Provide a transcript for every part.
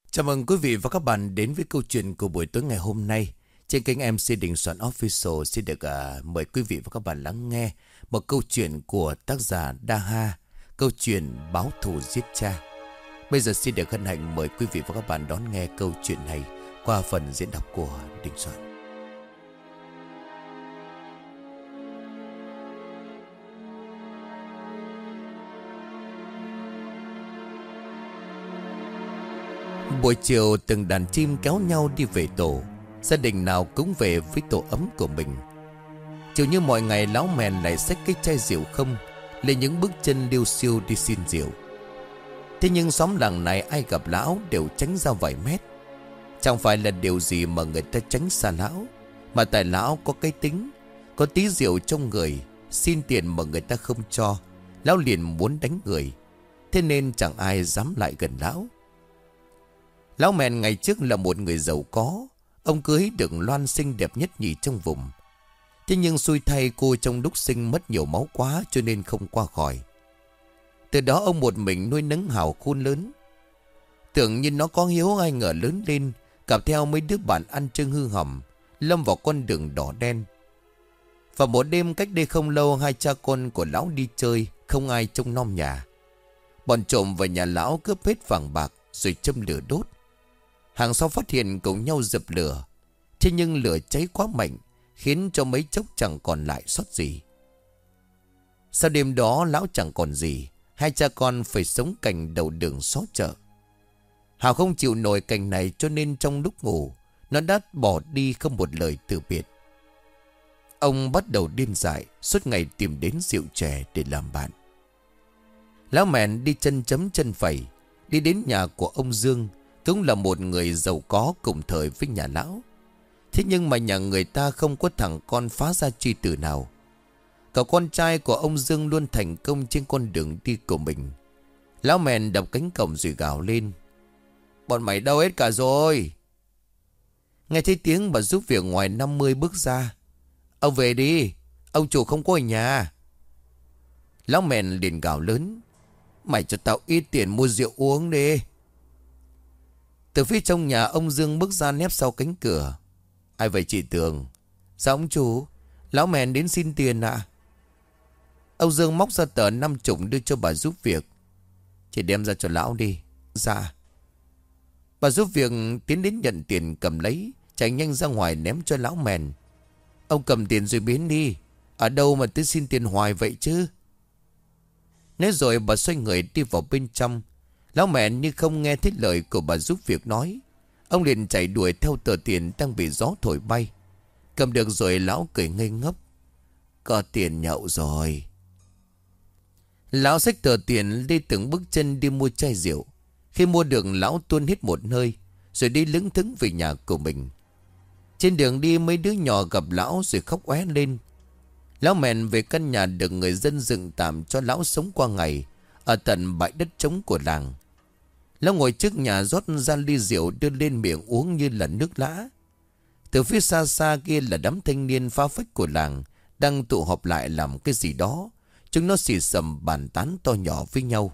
Chào mừng quý vị và các bạn đến với câu chuyện của buổi tối ngày hôm nay. Trên kênh MC Đình Soạn Official xin được mời quý vị và các bạn lắng nghe một câu chuyện của tác giả Daha, câu chuyện báo thù giết cha. Bây giờ xin được hân hạnh mời quý vị và các bạn đón nghe câu chuyện này qua phần diễn đọc của Đình Soạn. Buổi chiều từng đàn chim kéo nhau đi về tổ. Gia đình nào cũng về với tổ ấm của mình. Chiều như mọi ngày, lão mèn lại xách cái chai rượu không, lên những bước chân liêu xiêu đi xin rượu. Thế nhưng xóm làng này ai gặp lão đều tránh ra vài mét. Chẳng phải là điều gì mà người ta tránh xa lão, mà tại lão có cái tính, có tí rượu trong người, xin tiền mà người ta không cho, lão liền muốn đánh người. Thế nên chẳng ai dám lại gần lão. Lão mèn ngày trước là một người giàu có. Ông cưới được Loan xinh đẹp nhất nhì trong vùng. Thế nhưng xui thay cô trong lúc sinh mất nhiều máu quá, cho nên không qua khỏi. Từ đó ông một mình nuôi nấng Hào khôn lớn. Tưởng như nó có hiếu, ai ngờ lớn lên cặp theo mấy đứa bạn ăn chơi hư hỏng, lâm vào con đường đỏ đen. Và một đêm cách đây không lâu, hai cha con của lão đi chơi, không ai trông nom nhà. Bọn trộm vào nhà lão cướp hết vàng bạc rồi châm lửa đốt. Hàng xóm phát hiện cùng nhau dập lửa. Thế nhưng lửa cháy quá mạnh, khiến cho mấy chốc chẳng còn lại sót gì. Sau đêm đó lão chẳng còn gì. Hai cha con phải sống cạnh đầu đường xó chợ. Hào không chịu nổi cảnh này, cho nên trong lúc ngủ nó đã bỏ đi không một lời từ biệt. Ông bắt đầu điên dại, suốt ngày tìm đến rượu chè để làm bạn. Lão mèn đi chân chấm chân phẩy, đi đến nhà của ông Dương, cũng là một người giàu có cùng thời với nhà lão. Thế nhưng mà nhà người ta không có thằng con phá gia chi tử nào. Cậu con trai của ông Dương luôn thành công trên con đường đi của mình. Lão mèn đập cánh cổng rồi gào lên: "Bọn mày đâu hết cả rồi?" Nghe thấy tiếng bà giúp việc ngoài 50 bước ra: "Ông về đi, ông chủ không có ở nhà." Lão mèn liền gào lớn: "Mày cho tao ít tiền mua rượu uống đi." Từ phía trong nhà, ông Dương bước ra nép sau cánh cửa: "Ai vậy chị Tường?" "Dạ ông chủ, lão mèn đến xin tiền ạ." Ông Dương móc ra tờ 50 đưa cho bà giúp việc: "Chị đem ra cho lão đi." "Dạ." Bà giúp việc tiến đến nhận tiền, cầm lấy, chạy nhanh ra ngoài ném cho lão mèn: "Ông cầm tiền rồi biến đi. Ở đâu mà cứ xin tiền hoài vậy chứ?" Nói rồi bà xoay người đi vào bên trong. Lão mèn như không nghe thấy lời của bà giúp việc nói. Ông liền chạy đuổi theo tờ tiền đang bị gió thổi bay. Cầm được rồi lão cười ngây ngốc: "Có tiền nhậu rồi." Lão xách tờ tiền đi từng bước chân đi mua chai rượu. Khi mua được, lão tuôn hết một hơi, rồi đi lững thững về nhà của mình. Trên đường đi, mấy đứa nhỏ gặp lão rồi khóc oé lên. Lão mèn về căn nhà được người dân dựng tạm cho lão sống qua ngày, ở tận bãi đất trống của làng. Lão ngồi trước nhà rót ra ly rượu đưa lên miệng uống như là nước lã. Từ phía xa xa kia là đám thanh niên phá phách của làng đang tụ họp lại làm cái gì đó. Chúng nó xì xầm bàn tán to nhỏ với nhau.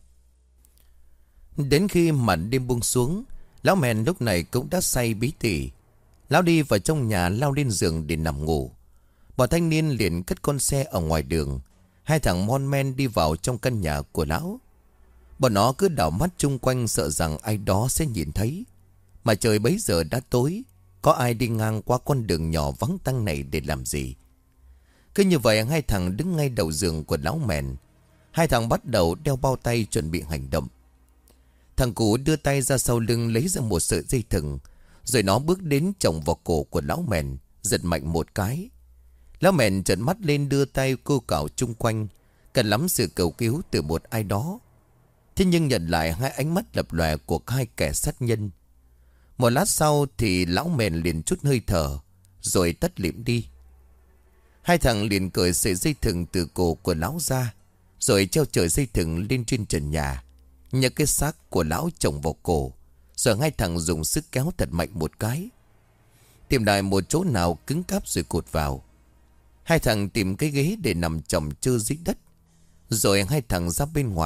Đến khi màn đêm buông xuống, lão mèn lúc này cũng đã say bí tỉ. Lão đi vào trong nhà, lao lên giường để nằm ngủ. Bọn thanh niên liền cất con xe ở ngoài đường. Hai thằng mon men đi vào trong căn nhà của lão. Bọn nó cứ đảo mắt chung quanh, sợ rằng ai đó sẽ nhìn thấy. Mà trời bấy giờ đã tối, có ai đi ngang qua con đường nhỏ vắng tanh này để làm gì? Cứ như vậy, hai thằng đứng ngay đầu giường của lão mèn. Hai thằng bắt đầu đeo bao tay chuẩn bị hành động. Thằng cụ đưa tay ra sau lưng lấy ra một sợi dây thừng, rồi nó bước đến chồng vào cổ của lão mèn, giật mạnh một cái. Lão mèn trợn mắt lên, đưa tay cô cào chung quanh, cần lắm sự cầu cứu từ một ai đó. Thế nhưng nhận lại hai ánh mắt lập lòe của hai kẻ sát nhân. Một lát sau thì lão mèn liền chút hơi thở, rồi tắt lịm đi. Hai thằng liền cởi sợi dây thừng từ cổ của lão ra, rồi treo sợi dây thừng lên trên trần nhà, nhấc cái xác của lão chồng vào cổ. Rồi hai thằng dùng sức kéo thật mạnh một cái, tìm lại một chỗ nào cứng cáp rồi cột vào. Hai thằng tìm cái ghế để nằm chồng chơ dưới đất. Rồi hai thằng ra bên ngoài,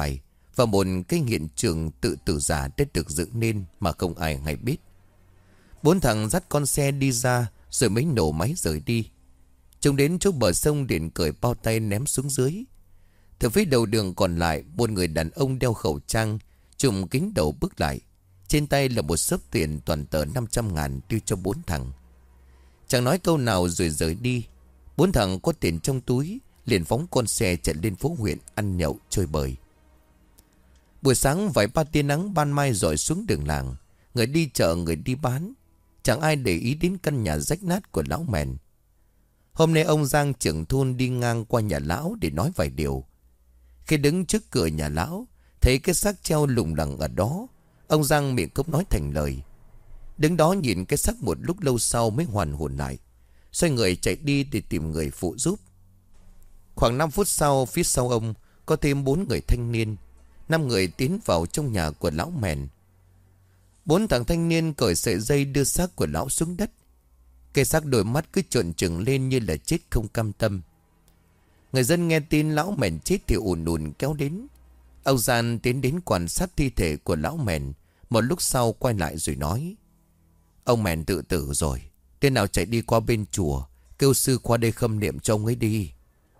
và một cái hiện trường tự tử giả đã được dựng nên mà không ai hay biết. 4 thằng dắt con xe đi ra rồi mới nổ máy rời đi. Chúng đến chỗ bờ sông liền cởi bao tay ném xuống dưới. Từ phía đầu đường còn lại, một người đàn ông đeo khẩu trang, trùm kính đầu bước lại. Trên tay là một xấp tiền toàn tờ 500.000 đưa cho 4 thằng. Chẳng nói câu nào rồi rời đi. 4 thằng có tiền trong túi liền phóng con xe chạy lên phố huyện ăn nhậu chơi bời. Buổi sáng vài ba tia nắng ban mai rọi xuống đường làng. Người đi chợ, người đi bán, chẳng ai để ý đến căn nhà rách nát của lão Mèn. Hôm nay ông Giang trưởng thôn đi ngang qua nhà lão để nói vài điều. Khi đứng trước cửa nhà lão, thấy cái xác treo lủng lẳng ở đó, ông Giang miệng không nói thành lời. Đứng đó nhìn cái xác một lúc lâu sau mới hoàn hồn lại, xoay người chạy đi để tìm người phụ giúp. Khoảng 5 phút sau, phía sau ông có thêm 4 người thanh niên. 5 người tiến vào trong nhà của lão Mèn. 4 thằng thanh niên cởi sợi dây đưa xác của lão xuống đất. Cái xác đôi mắt cứ trợn trừng lên như là chết không cam tâm. Người dân nghe tin lão Mèn chết thì ùn ùn kéo đến. Ông Gian tiến đến quan sát thi thể của lão Mèn. Một lúc sau quay lại rồi nói: ông Mèn tự tử rồi. Tên nào chạy đi qua bên chùa, kêu sư qua đây khâm niệm cho ông ấy đi.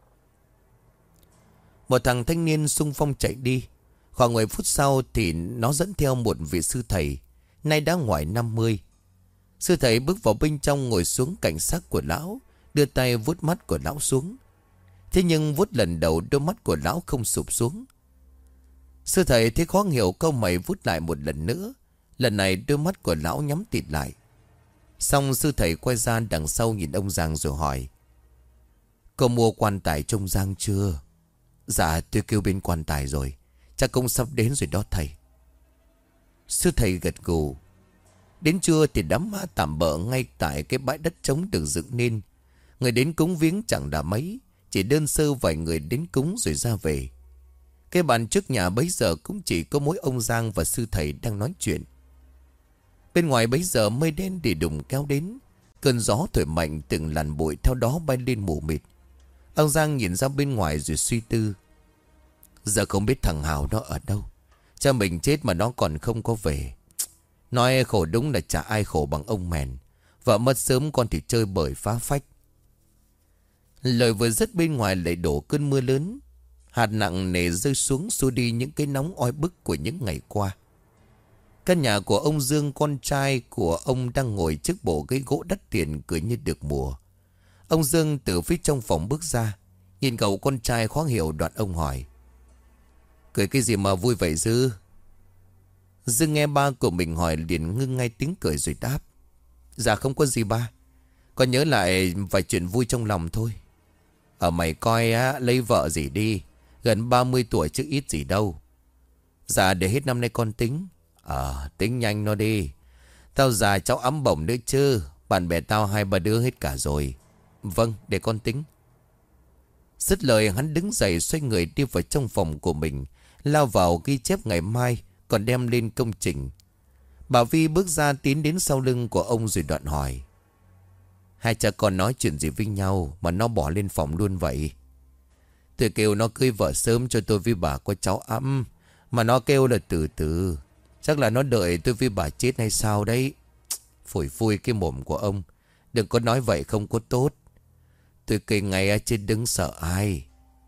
Một thằng thanh niên xung phong chạy đi. Khoảng 10 phút sau thì nó dẫn theo một vị sư thầy, nay đã ngoài 50. Sư thầy bước vào bên trong, ngồi xuống cạnh xác của lão, đưa tay vuốt mắt của lão xuống. Thế nhưng vuốt lần đầu đôi mắt của lão không sụp xuống. Sư thầy thấy khó hiểu, câu mày vuốt lại một lần nữa. Lần này đôi mắt của lão nhắm tịt lại. Xong sư thầy quay ra đằng sau nhìn ông Giang rồi hỏi: có mua quan tài trông Giang chưa? Dạ tôi kêu bên quan tài rồi, chắc cũng sắp đến rồi đó thầy. Sư thầy gật gù. Đến trưa thì đám ma tạm bợ ngay tại cái bãi đất trống được dựng nên. Người đến cúng viếng chẳng đã mấy, chỉ đơn sơ vài người đến cúng rồi ra về. Cái bàn trước nhà bấy giờ cũng chỉ có mỗi ông Giang và sư thầy đang nói chuyện. Bên ngoài bấy giờ mây đen để đùng kéo đến. Cơn gió thổi mạnh, từng làn bụi theo đó bay lên mù mịt. Ông Giang nhìn ra bên ngoài rồi suy tư: giờ không biết thằng Hào nó ở đâu. Cha mình chết mà nó còn không có về. Nói khổ đúng là chả ai khổ bằng ông Mèn. Vợ mất sớm, con thì chơi bời phá phách. Lời vừa dứt bên ngoài lại đổ cơn mưa lớn. Hạt nặng nề rơi xuống xua đi những cái nóng oi bức của những ngày qua. Căn nhà của ông Dương, con trai của ông, đang ngồi trước bộ ghế gỗ đắt tiền cười như được mùa. Ông Dương từ phía trong phòng bước ra, nhìn cậu con trai khó hiểu, đoạn ông hỏi: cười cái gì mà vui vậy Dư? Dương nghe ba của mình hỏi liền ngưng ngay tiếng cười rồi đáp: dạ không có gì ba, con nhớ lại vài chuyện vui trong lòng thôi. Ở mày coi á, lấy vợ gì đi, gần 30 tuổi chứ ít gì đâu. Dạ để hết năm nay con tính. Tính nhanh nó đi. Tao già cháu ấm bổng nữa chứ. Bạn bè tao 2-3 đứa hết cả rồi. Vâng, để con tính. Dứt lời hắn đứng dậy xoay người đi vào trong phòng của mình, lao vào ghi chép ngày mai, còn đem lên công trình. Bà Vi bước ra tiến đến sau lưng của ông rồi đoạn hỏi: hai cha con nói chuyện gì với nhau mà nó bỏ lên phòng luôn vậy? Tôi kêu nó cưới vợ sớm cho tôi với bà có cháu ẵm, mà nó kêu là từ từ. Chắc là nó đợi tôi với bà chết hay sao đấy. Phủi phui cái mồm của ông. Đừng có nói vậy không có tốt. Tôi kêu ngay ở trên đứng sợ ai.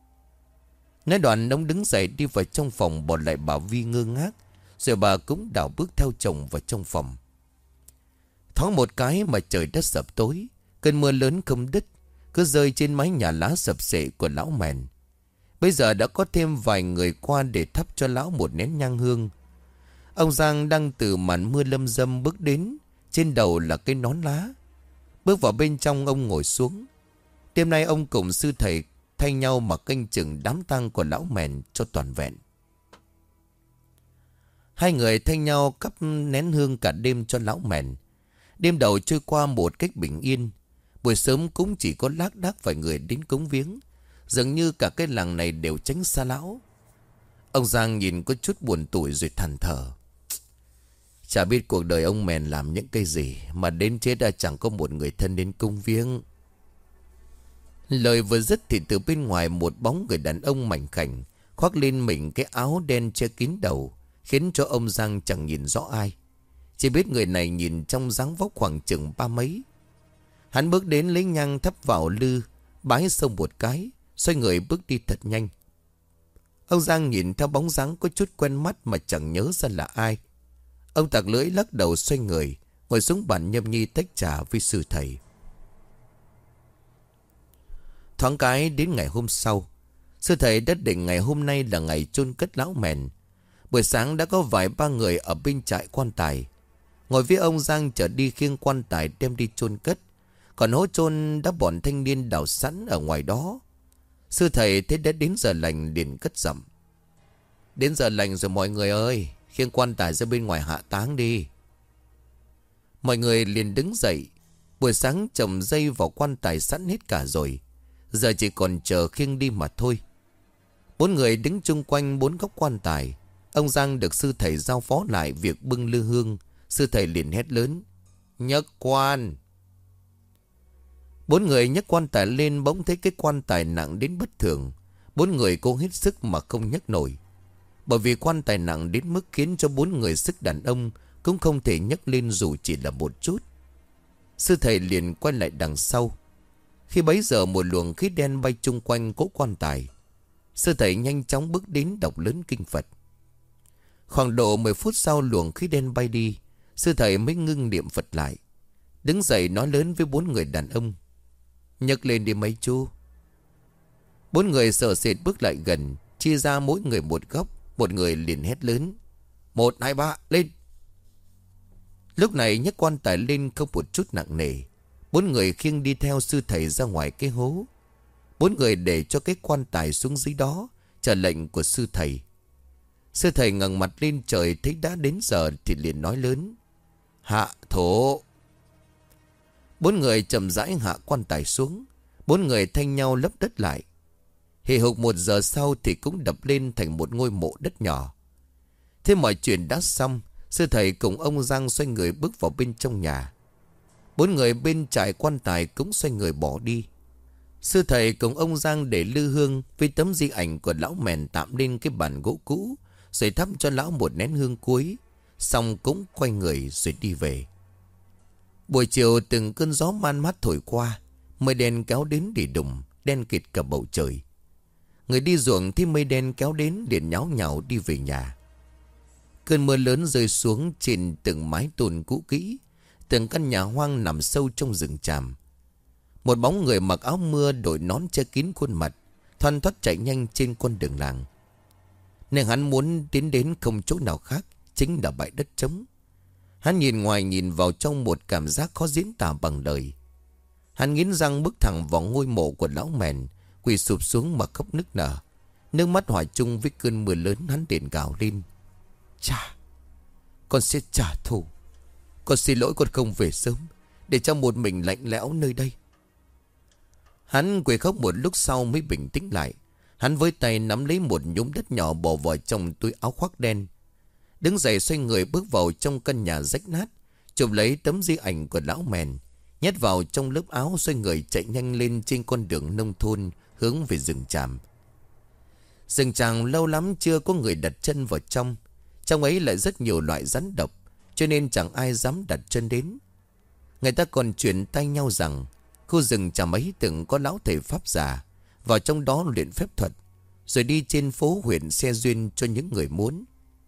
Nói đoạn ông đứng dậy đi vào trong phòng, bỏ lại bà Vi ngơ ngác. Rồi bà cũng đảo bước theo chồng vào trong phòng. Thoáng một cái mà trời đất sập tối. Cơn mưa lớn không đứt, cứ rơi trên mái nhà lá sập xệ của lão Mèn. Bây giờ đã có thêm vài người qua để thắp cho lão một nén nhang hương. Ông Giang đang từ màn mưa lâm dâm bước đến, trên đầu là cái nón lá. Bước vào bên trong, ông ngồi xuống. Đêm nay ông cùng sư thầy thay nhau mà canh chừng đám tang của lão Mèn cho toàn vẹn. Hai người thay nhau cắp nén hương cả đêm cho lão Mèn. Đêm đầu trôi qua một cách bình yên. Buổi sớm cũng chỉ có lác đác vài người đến cúng viếng. Dường như cả cái làng này đều tránh xa lão. Ông Giang nhìn có chút buồn tủi rồi than thở: chả biết cuộc đời ông Mèn làm những cái gì mà đến chết đã chẳng có một người thân đến cúng viếng. Lời vừa dứt thì từ bên ngoài một bóng người đàn ông mảnh khảnh, khoác lên mình cái áo đen che kín đầu, khiến cho ông Giang chẳng nhìn rõ ai. Chỉ biết người này nhìn trong dáng vóc khoảng chừng ba mấy. Hắn bước đến lấy nhang thắp vào lư, bái xông một cái, xoay người bước đi thật nhanh. Ông Giang nhìn theo bóng dáng có chút quen mắt mà chẳng nhớ ra là ai. Ông tặc lưỡi lắc đầu xoay người, ngồi xuống bàn nhâm nhi tách trà với sư thầy. Thoáng cái đến ngày hôm sau, sư thầy đã định ngày hôm nay là ngày chôn cất lão Mèn. Buổi sáng đã có vài ba người ở bên trại quan tài ngồi với ông Giang chở đi khiêng quan tài đem đi chôn cất. Còn hố chôn đã bọn thanh niên đào sẵn ở ngoài đó. Sư thầy thấy đã đến giờ lành liền cất giọng: "Đến giờ lành rồi mọi người ơi, khiêng quan tài ra bên ngoài hạ táng đi." Mọi người liền đứng dậy. Buổi sáng chồng dây vào quan tài sẵn hết cả rồi, giờ chỉ còn chờ khiêng đi mà thôi. Bốn người đứng chung quanh bốn góc quan tài. Ông Giang được sư thầy giao phó lại việc bưng lư hương. Sư thầy liền hét lớn: "Nhấc quan!" Bốn người nhấc quan tài lên, bỗng thấy cái quan tài nặng đến bất thường. Bốn người cố hết sức mà không nhấc nổi. Bởi vì quan tài nặng đến mức khiến cho bốn người sức đàn ông cũng không thể nhấc lên dù chỉ là một chút. Sư thầy liền quay lại đằng sau. Khi bấy giờ một luồng khí đen bay chung quanh cỗ quan tài. Sư thầy nhanh chóng bước đến đọc lớn kinh Phật. Khoảng độ 10 phút sau luồng khí đen bay đi, sư thầy mới ngưng niệm Phật lại. Đứng dậy nói lớn với bốn người đàn ông: "Nhấc lên đi mấy chú." Bốn người sợ sệt bước lại gần, chia ra mỗi người một góc. Một người liền hét lớn: "1, 2, 3, lên!" Lúc này nhấc quan tài lên không một chút nặng nề. Bốn người khiêng đi theo sư thầy ra ngoài cái hố. Bốn người để cho cái quan tài xuống dưới đó, chờ lệnh của sư thầy. Sư thầy ngẩng mặt lên trời thấy đã đến giờ thì liền nói lớn: "Hạ thổ!" Bốn người chậm rãi hạ quan tài xuống. Bốn người thanh nhau lấp đất lại. Hì hục 1 giờ sau thì cũng đập lên thành một ngôi mộ đất nhỏ. Thế mọi chuyện đã xong, sư thầy cùng ông Giang xoay người bước vào bên trong nhà. Bốn người bên trại quan tài cũng xoay người bỏ đi. Sư thầy cùng ông Giang để lư hương với tấm di ảnh của lão Mèn tạm lên cái bàn gỗ cũ, rồi thắp cho lão một nén hương cuối, xong cũng quay người rồi đi về. Buổi chiều từng cơn gió man mát thổi qua, mây đen kéo đến để đùng, đen kịt cả bầu trời. Người đi ruộng thấy mây đen kéo đến liền nháo nhào đi về nhà. Cơn mưa lớn rơi xuống trên từng mái tôn cũ kỹ, từng căn nhà hoang nằm sâu trong rừng tràm. Một bóng người mặc áo mưa đội nón che kín khuôn mặt, thoăn thoắt chạy nhanh trên con đường làng. Nên hắn muốn tiến đến không chỗ nào khác, chính là bãi đất trống. Hắn nhìn ngoài nhìn vào trong một cảm giác khó diễn tả bằng lời. Hắn nghiến răng bước thẳng vào ngôi mộ của lão Mèn, quỳ sụp xuống mà khóc nức nở. Nước mắt hòa chung với cơn mưa lớn, hắn liền gào lên: "Cha, con sẽ trả thù. Con xin lỗi con không về sớm, để cho một mình lạnh lẽo nơi đây." Hắn quỳ khóc một lúc sau mới bình tĩnh lại. Hắn với tay nắm lấy một nhúm đất nhỏ bỏ vào trong túi áo khoác đen. Đứng dậy xoay người bước vào trong căn nhà rách nát, chụp lấy tấm di ảnh của lão Mèn, nhét vào trong lớp áo, xoay người chạy nhanh lên trên con đường nông thôn hướng về rừng tràm. Rừng tràm lâu lắm chưa có người đặt chân vào trong. Trong ấy lại rất nhiều loại rắn độc, cho nên chẳng ai dám đặt chân đến. Người ta còn truyền tay nhau rằng khu rừng tràm ấy từng có lão thầy pháp già vào trong đó luyện phép thuật, rồi đi trên phố huyện xe duyên cho những người muốn.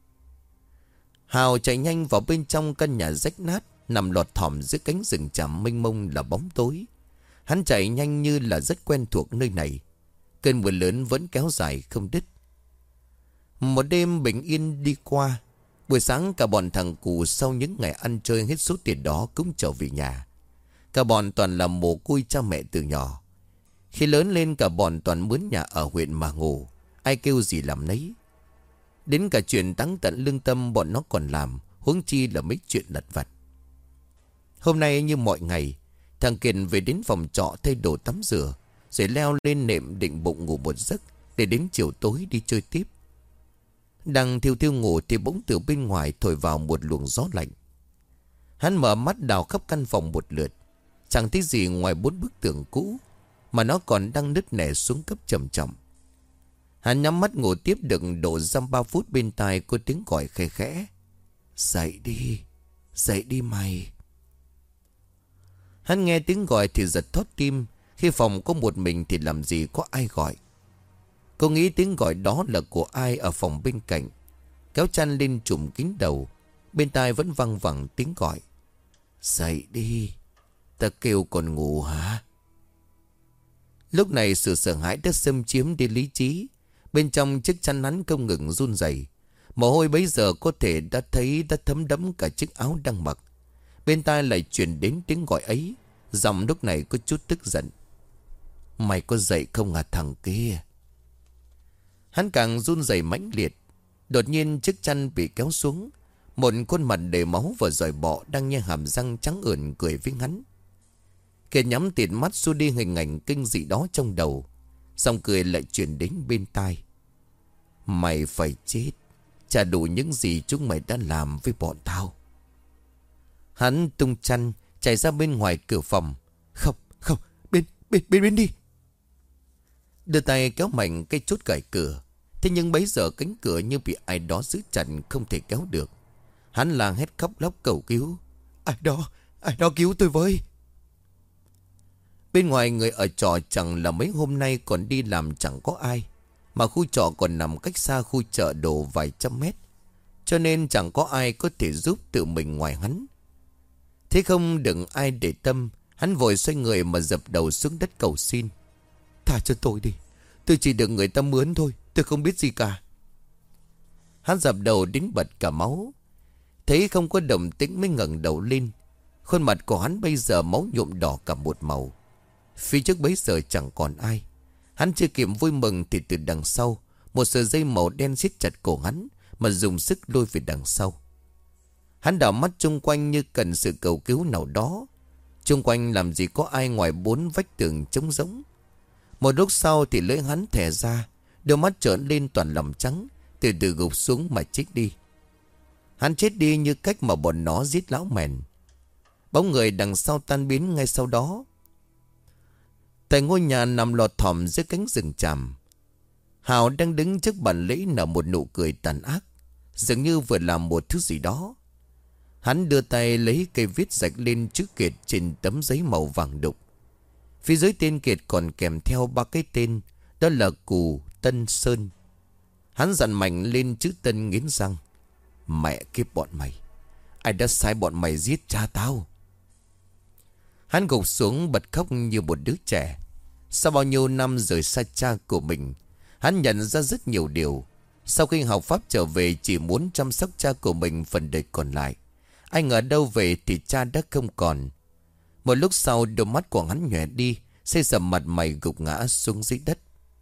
Hào chạy nhanh vào bên trong căn nhà rách nát, nằm lọt thỏm giữa cánh rừng tràm mênh mông là bóng tối. Hắn chạy nhanh như là rất quen thuộc nơi này. Cơn mưa lớn vẫn kéo dài không đứt. Một đêm bình yên đi qua. Buổi sáng cả bọn thằng cụ sau những ngày ăn chơi hết số tiền đó cũng trở về nhà. Cả bọn toàn là mồ côi cha mẹ từ nhỏ. Khi lớn lên cả bọn toàn mướn nhà ở huyện mà ngủ, ai kêu gì làm nấy. Đến cả chuyện táng tận lương tâm bọn nó còn làm, huống chi là mấy chuyện lặt vặt. Hôm nay như mọi ngày, thằng Kiệt về đến phòng trọ thay đồ tắm rửa, rồi leo lên nệm định bụng ngủ một giấc để đến chiều tối đi chơi tiếp. Đang thiêu thiêu ngủ thì bỗng từ bên ngoài thổi vào một luồng gió lạnh. Hắn mở mắt đào khắp căn phòng một lượt, chẳng thấy gì ngoài 4 bức tường cũ, mà nó còn đang nứt nẻ xuống cấp chậm chậm. Hắn nhắm mắt ngủ tiếp được độ dăm 3 phút, bên tai có tiếng gọi khẽ khẽ. Dậy đi mày. Hắn nghe tiếng gọi thì giật thót tim. Khi phòng có một mình thì làm gì có ai gọi. Cô nghĩ tiếng gọi đó là của ai ở phòng bên cạnh. Kéo chăn lên trùm kín đầu. Bên tai vẫn văng vẳng tiếng gọi. Dậy đi. Ta kêu còn ngủ hả? Lúc này sự sợ hãi đã xâm chiếm đến lý trí. Bên trong chiếc chăn hắn không ngừng run rẩy. Mồ hôi bấy giờ có thể đã thấy đã thấm đẫm cả chiếc áo đang mặc. Bên tai lại truyền đến tiếng gọi ấy. Giọng lúc này có chút tức giận. Mày có dậy không hả thằng kia? Hắn càng run rẩy mãnh liệt. Đột nhiên chiếc chăn bị kéo xuống. Một khuôn mặt đầy máu và giòi bọ đang nhe hàm răng trắng ửn cười với hắn. Kiệt nhắm tịt mắt xua đi hình ảnh kinh dị đó trong đầu. Xong cười lại chuyển đến bên tai. Mày phải chết. Trả đủ những gì chúng mày đã làm với bọn tao. Hắn tung chăn chạy ra bên ngoài cửa phòng. Không, bên đi. Đưa tay kéo mạnh cái chốt cài cửa. Thế nhưng bấy giờ cánh cửa như bị ai đó giữ chặt, không thể kéo được. Hắn la hét khóc lóc cầu cứu. Ai đó cứu tôi với. Bên ngoài người ở trọ chẳng là mấy hôm nay còn đi làm chẳng có ai. Mà khu trọ còn nằm cách xa khu chợ đồ vài trăm mét. Cho nên chẳng có ai có thể giúp tự mình ngoài hắn. Thế không đừng ai để tâm. Hắn vội xoay người mà dập đầu xuống đất cầu xin. Tha cho tôi đi. Tôi chỉ được người ta mướn thôi. Tôi không biết gì cả. Hắn dập đầu đến bật cả máu. Thấy không có động tĩnh mới ngẩng đầu lên. Khuôn mặt của hắn bây giờ máu nhuộm đỏ cả một màu. Phía trước bấy giờ chẳng còn ai. Hắn chưa kịp vui mừng thì từ đằng sau một sợi dây màu đen siết chặt cổ hắn mà dùng sức lôi về đằng sau. Hắn đảo mắt chung quanh như cần sự cầu cứu nào đó. Chung quanh làm gì có ai ngoài 4 vách tường trống rỗng. Một lúc sau thì lưỡi hắn thè ra. Đôi mắt trợn lên toàn lòng trắng. Từ từ gục xuống mà chết đi. Hắn chết đi như cách mà bọn nó giết lão mèn. Bóng người đằng sau tan biến ngay sau đó. Tại ngôi nhà nằm lọt thỏm dưới cánh rừng tràm, Hào đang đứng trước bàn lễ nở một nụ cười tàn ác, dường như vừa làm một thứ gì đó. Hắn đưa tay lấy cây viết rạch lên chữ Kiệt trên tấm giấy màu vàng đục. Phía dưới tên Kiệt còn kèm theo 3 cái tên. Đó là Cù, Tân, Sơn. Hắn dặn mạnh lên chữ Tân nghiến răng. Mẹ kiếp bọn mày, ai đã sai bọn mày giết cha tao? Hắn gục xuống bật khóc như một đứa trẻ. Sau bao nhiêu năm rời xa cha của mình, hắn nhận ra rất nhiều điều. Sau khi học pháp trở về chỉ muốn chăm sóc cha của mình phần đời còn lại. Ai ngờ đâu về thì cha đã không còn. Một lúc sau đôi mắt của hắn nhòe đi, xây sầm mặt mày gục ngã xuống dưới đất.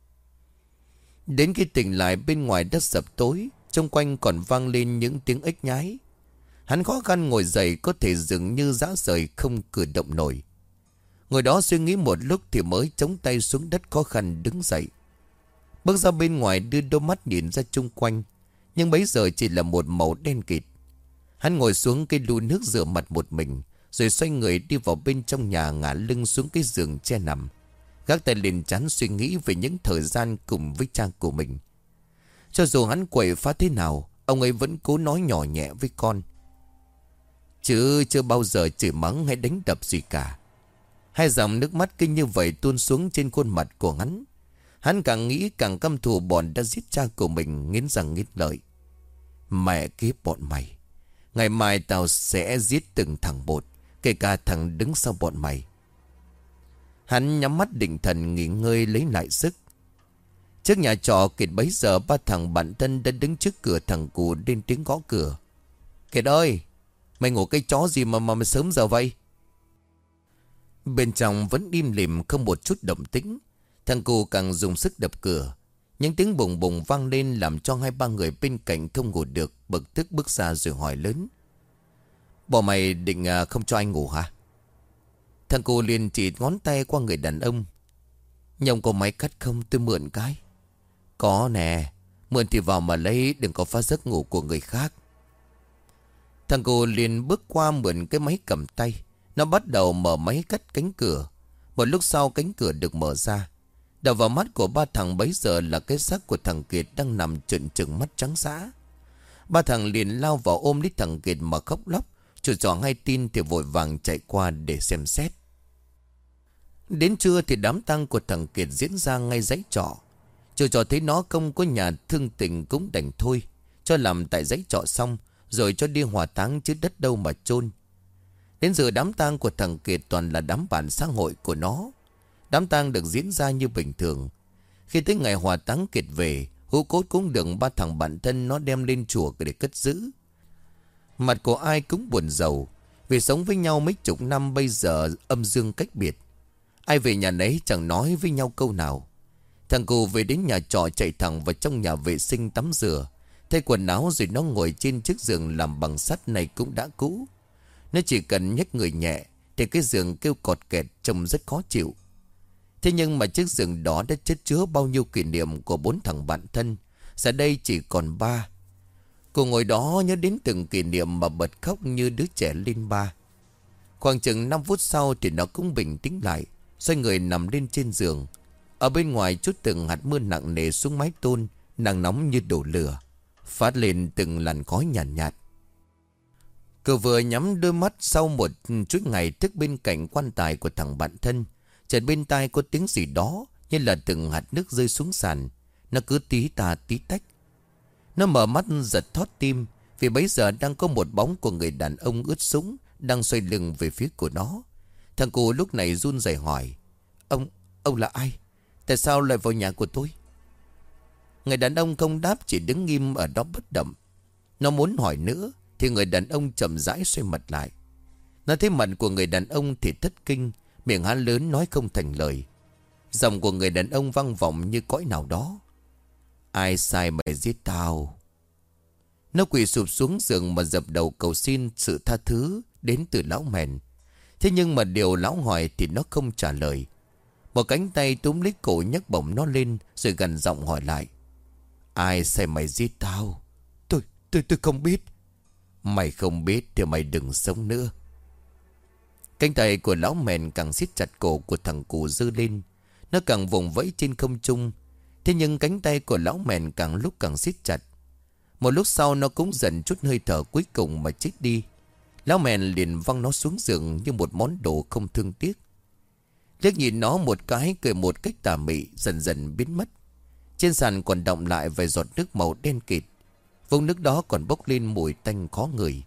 Đến khi tỉnh lại bên ngoài đất sập tối, xung quanh còn vang lên những tiếng ếch nhái. Hắn khó khăn ngồi dậy, có thể dường như dã rời không cử động nổi. Ngồi đó suy nghĩ một lúc thì mới chống tay xuống đất khó khăn đứng dậy. Bước ra bên ngoài đưa đôi mắt nhìn ra chung quanh, nhưng bấy giờ chỉ là một màu đen kịt. Hắn ngồi xuống cây lu nước rửa mặt một mình, rồi xoay người đi vào bên trong nhà, ngả lưng xuống cái giường che nằm, gác tay lên trán suy nghĩ về những thời gian cùng với cha của mình. Cho dù hắn quậy phá thế nào, ông ấy vẫn cố nói nhỏ nhẹ với con, chứ chưa bao giờ chửi mắng hay đánh đập gì cả. Hai dòng nước mắt kinh như vậy tuôn xuống trên khuôn mặt của hắn. Hắn càng nghĩ càng căm thù bọn đã giết cha của mình, nghiến răng nghiến lợi. Mẹ kiếp bọn mày, ngày mai tao sẽ giết từng thằng một, kể cả thằng đứng sau bọn mày. Hắn nhắm mắt định thần nghỉ ngơi lấy lại sức. Trước nhà trọ Kiệt bấy giờ 3 thằng bạn thân đã đứng trước cửa thằng Cù lên tiếng gõ cửa. Kiệt ơi, mày ngủ cái chó gì mà mày sớm giờ vậy? Bên trong vẫn im lìm không một chút động tĩnh. Thằng Cù càng dùng sức đập cửa. Những tiếng bùng bùng vang lên làm cho 2-3 người bên cạnh không ngủ được, bực tức bước ra rồi hỏi lớn. Bọn mày định không cho anh ngủ hả? Thằng Cù liền chỉ ngón tay qua người đàn ông. Nhông có máy cắt không, tôi mượn cái. Có nè, mượn thì vào mà lấy, đừng có phá giấc ngủ của người khác. Thằng Cù liền bước qua mượn cái máy cầm tay. Nó bắt đầu mở máy cắt cánh cửa. Một lúc sau cánh cửa được mở ra. Đập vào mắt của ba thằng bấy giờ là cái xác của thằng Kiệt đang nằm trợn trừng mắt trắng dã. Ba thằng liền lao vào ôm lấy thằng Kiệt mà khóc lóc. Chủ trọ hay tin thì vội vàng chạy qua để xem xét. Đến trưa thì đám tang của thằng Kiệt diễn ra ngay dãy trọ. Chủ trọ thấy nó không có nhà thương tình cũng đành thôi, cho làm tại dãy trọ xong rồi cho đi hỏa táng chứ đất đâu mà chôn. Đến giờ đám tang của thằng Kiệt toàn là đám bạn xã hội của nó. Đám tang được diễn ra như bình thường. Khi tới ngày hỏa táng Kiệt về, hũ cốt cũng được ba thằng bạn thân nó đem lên chùa để cất giữ. Mặt của ai cũng buồn rầu, vì sống với nhau mấy chục năm bây giờ âm dương cách biệt. Ai về nhà nấy chẳng nói với nhau câu nào. Thằng Cù về đến nhà trọ chạy thẳng vào trong nhà vệ sinh tắm rửa, thay quần áo rồi nó ngồi trên chiếc giường làm bằng sắt này cũng đã cũ. Nó chỉ cần nhấc người nhẹ thì cái giường kêu cọt kẹt trông rất khó chịu. Thế nhưng mà chiếc giường đó đã chất chứa bao nhiêu kỷ niệm của bốn thằng bạn thân, giờ đây chỉ còn ba. Cô ngồi đó nhớ đến từng kỷ niệm mà bật khóc như đứa trẻ lên ba. Khoảng chừng 5 phút sau thì nó cũng bình tĩnh lại, xoay người nằm lên trên giường. Ở bên ngoài chút từng hạt mưa nặng nề xuống mái tôn, nắng nóng như đổ lửa, phát lên từng làn khói nhàn nhạt. Cậu vừa nhắm đôi mắt sau một chút ngày thức bên cạnh quan tài của thằng bạn thân. Chợt bên tai có tiếng gì đó như là từng hạt nước rơi xuống sàn. Nó cứ tí tà tí tách. Nó mở mắt giật thót tim, vì bấy giờ đang có một bóng của người đàn ông ướt sũng đang xoay lưng về phía của nó. Thằng cụ lúc này run rẩy hỏi: Ông là ai? Tại sao lại vào nhà của tôi? Người đàn ông không đáp, chỉ đứng nghiêm ở đó bất động. Nó muốn hỏi nữa thì người đàn ông chậm rãi xoay mặt lại. Nó thấy mặt của người đàn ông thì thất kinh, miệng há lớn nói không thành lời. Giọng của người đàn ông vang vọng như cõi nào đó: Ai sai mày giết tao? Nó quỳ sụp xuống giường mà dập đầu cầu xin sự tha thứ đến từ lão mèn. Thế nhưng mà điều lão hỏi thì nó không trả lời. Một cánh tay túm lấy cổ nhấc bổng nó lên rồi gằn giọng hỏi lại: Ai sai mày giết tao? Tôi không biết. Mày không biết thì mày đừng sống nữa. Cánh tay của lão mèn càng siết chặt cổ của thằng cụ giơ lên. Nó càng vùng vẫy trên không trung. Thế nhưng cánh tay của lão mèn càng lúc càng siết chặt. Một lúc sau nó cũng dần chút hơi thở cuối cùng mà chết đi. Lão mèn liền văng nó xuống giường như một món đồ không thương tiếc. Liếc nhìn nó một cái, cười một cách tà mị, dần dần biến mất. Trên sàn còn đọng lại vài giọt nước màu đen kịt. Vùng nước đó còn bốc lên mùi tanh khó ngửi.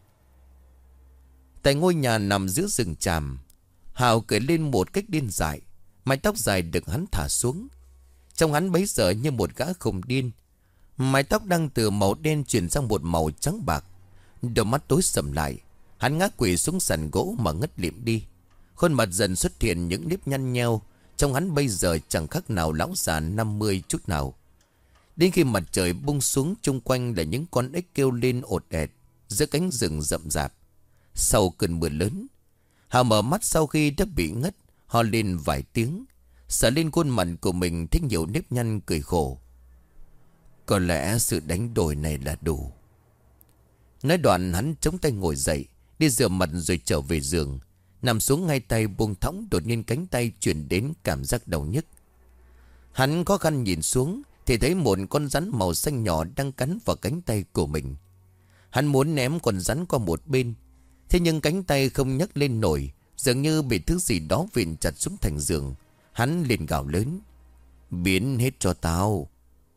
Tại ngôi nhà nằm giữa rừng tràm, Hào cười lên một cách điên dại. Mái tóc dài được hắn thả xuống. Trông hắn bấy giờ như một gã khùng điên. Mái tóc đang từ màu đen chuyển sang một màu trắng bạc. Đôi mắt tối sầm lại. Hắn ngã quỵ xuống sàn gỗ mà ngất lịm đi. Khuôn mặt dần xuất hiện những nếp nhăn nheo. Trông hắn bây giờ chẳng khác nào lão già 50 chút nào. Đến khi mặt trời bung xuống, chung quanh là những con ếch kêu lên ột ẹt giữa cánh rừng rậm rạp. Sau cơn mưa lớn, Hào mở mắt sau khi đã bị ngất, ho lên vài tiếng, sờ lên khuôn mặt của mình thấy nhiều nếp nhăn, cười khổ. Có lẽ sự đánh đổi này là đủ. Nói đoạn hắn chống tay ngồi dậy, đi rửa mặt rồi trở về giường. Nằm xuống ngay tay buông thõng, đột nhiên cánh tay chuyển đến cảm giác đau nhức. Hắn khó khăn nhìn xuống thì thấy một con rắn màu xanh nhỏ đang cắn vào cánh tay của mình. Hắn muốn ném con rắn qua một bên, thế nhưng cánh tay không nhấc lên nổi, dường như bị thứ gì đó vịn chặt xuống thành giường. Hắn liền gào lớn: Biến hết cho tao!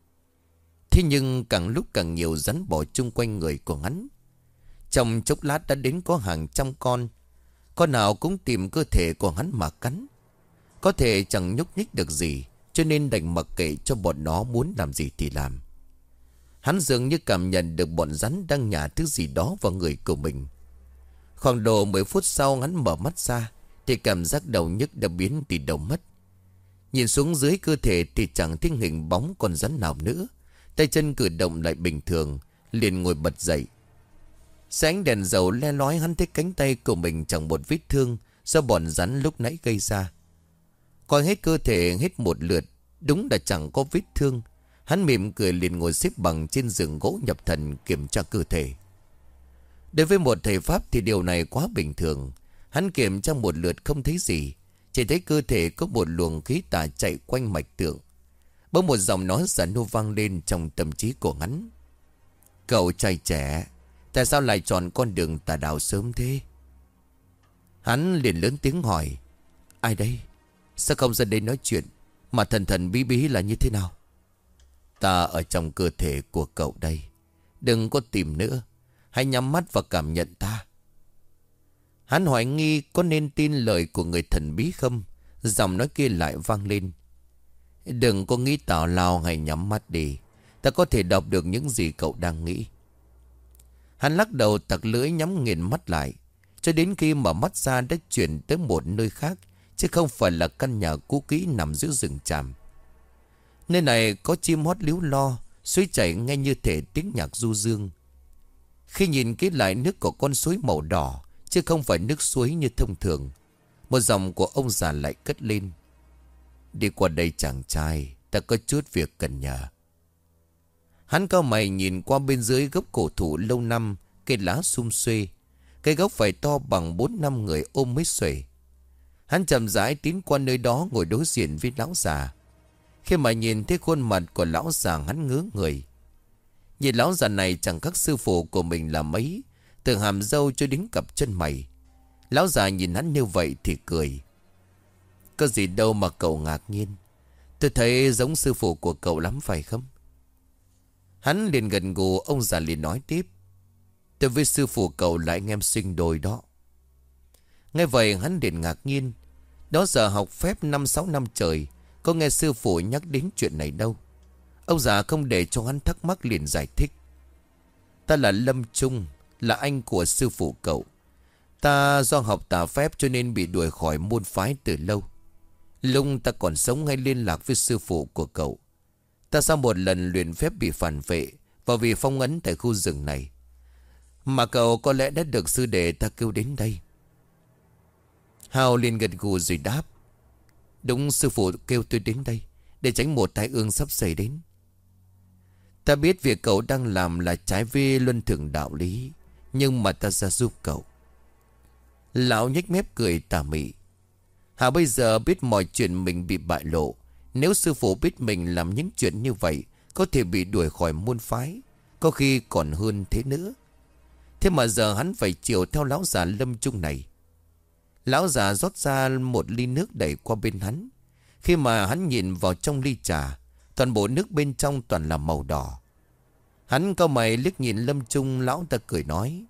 Thế nhưng càng lúc càng nhiều rắn bò chung quanh người của hắn. Trong chốc lát đã đến có hàng trăm con. Con nào cũng tìm cơ thể của hắn mà cắn. Có thể chẳng nhúc nhích được gì, cho nên đành mặc kệ cho bọn nó muốn làm gì thì làm. Hắn dường như cảm nhận được bọn rắn đang nhả thứ gì đó vào người của mình. Khoảng độ 10 phút sau hắn mở mắt ra thì cảm giác đầu nhức đã biến đi đâu mất. Nhìn xuống dưới cơ thể thì chẳng thấy hình bóng con rắn nào nữa. Tay chân cử động lại bình thường, liền ngồi bật dậy. Sáng đèn dầu le lói, hắn thấy cánh tay của mình chẳng một vết thương do bọn rắn lúc nãy gây ra. Coi hết cơ thể hết một lượt, đúng là chẳng có vết thương. Hắn mỉm cười liền ngồi xếp bằng trên giường gỗ nhập thần kiểm tra cơ thể. Đối với một thầy Pháp thì điều này quá bình thường. Hắn kiểm tra một lượt không thấy gì, chỉ thấy cơ thể có một luồng khí tà chạy quanh mạch tượng, Bỗng một giọng nói giản nua vang lên trong tâm trí của hắn. Cậu trai trẻ, tại sao lại chọn con đường tà đạo sớm thế? Hắn liền lớn tiếng hỏi. Ai đây? Sao không ra đây nói chuyện, mà thần thần bí bí là như thế nào? Ta ở trong cơ thể của cậu đây. Đừng có tìm nữa. Hãy nhắm mắt và cảm nhận ta. Hắn hoài nghi có nên tin lời của người thần bí không? Giọng nói kia lại vang lên. Đừng có nghĩ tào lao, hãy nhắm mắt đi. Ta có thể đọc được những gì cậu đang nghĩ. Hắn lắc đầu tặc lưỡi nhắm nghiền mắt lại. Cho đến khi mở mắt ra đã chuyển tới một nơi khác, chứ không phải là căn nhà cũ kỹ nằm giữa rừng tràm. Nơi này có chim hót líu lo, suối chảy nghe như thể tiếng nhạc du dương. Khi nhìn kỹ lại, nước của con suối màu đỏ, chứ không phải nước suối như thông thường. Một dòng của ông già lại cất lên. Đi qua đây chàng trai, ta có chút việc cần nhờ. Hắn cau mày nhìn qua bên dưới gốc cổ thụ lâu năm, cây lá sum xuê. Cây gốc phải to bằng 4-5 người ôm mới xuể. Hắn chậm rãi tiến qua nơi đó, ngồi đối diện với lão già. Khi mà nhìn thấy khuôn mặt của lão già, hắn ngớ người. Nhìn lão già này chẳng khác sư phụ của mình là mấy, từ hàm râu cho đến cặp chân mày. Lão già nhìn hắn như vậy thì cười. Có gì đâu mà cậu ngạc nhiên. Tôi thấy giống sư phụ của cậu lắm phải không? Hắn liền gần gù. Ông già liền nói tiếp. Tôi với sư phụ cậu là anh em sinh đôi đó. Nghe vậy hắn liền ngạc nhiên. Đó giờ học phép 5-6 năm trời, có nghe sư phụ nhắc đến chuyện này đâu. Ông già không để cho hắn thắc mắc liền giải thích. Ta là Lâm Trung, là anh của sư phụ cậu. Ta do học tà phép cho nên bị đuổi khỏi môn phái từ lâu. Lúc ta còn sống hay liên lạc với sư phụ của cậu. Ta sau một lần luyện phép bị phản vệ và bị phong ấn tại khu rừng này. Mà cậu có lẽ đã được sư đệ ta kêu đến đây. Hào liền gật gù rồi đáp. Đúng, sư phụ kêu tôi đến đây để tránh một tai ương sắp xảy đến. Ta biết việc cậu đang làm là trái với luân thường đạo lý, nhưng mà ta ra giúp cậu. Lão nhếch mép cười tà mị. Hào bây giờ biết mọi chuyện mình bị bại lộ. Nếu sư phụ biết mình làm những chuyện như vậy, có thể bị đuổi khỏi môn phái, có khi còn hơn thế nữa. Thế mà giờ hắn phải chiều theo lão già Lâm Trung này. Lão già rót ra một ly nước đẩy qua bên hắn. Khi mà hắn nhìn vào trong ly trà, toàn bộ nước bên trong toàn là màu đỏ. Hắn cau mày liếc nhìn Lâm Trung. Lão ta cười nói.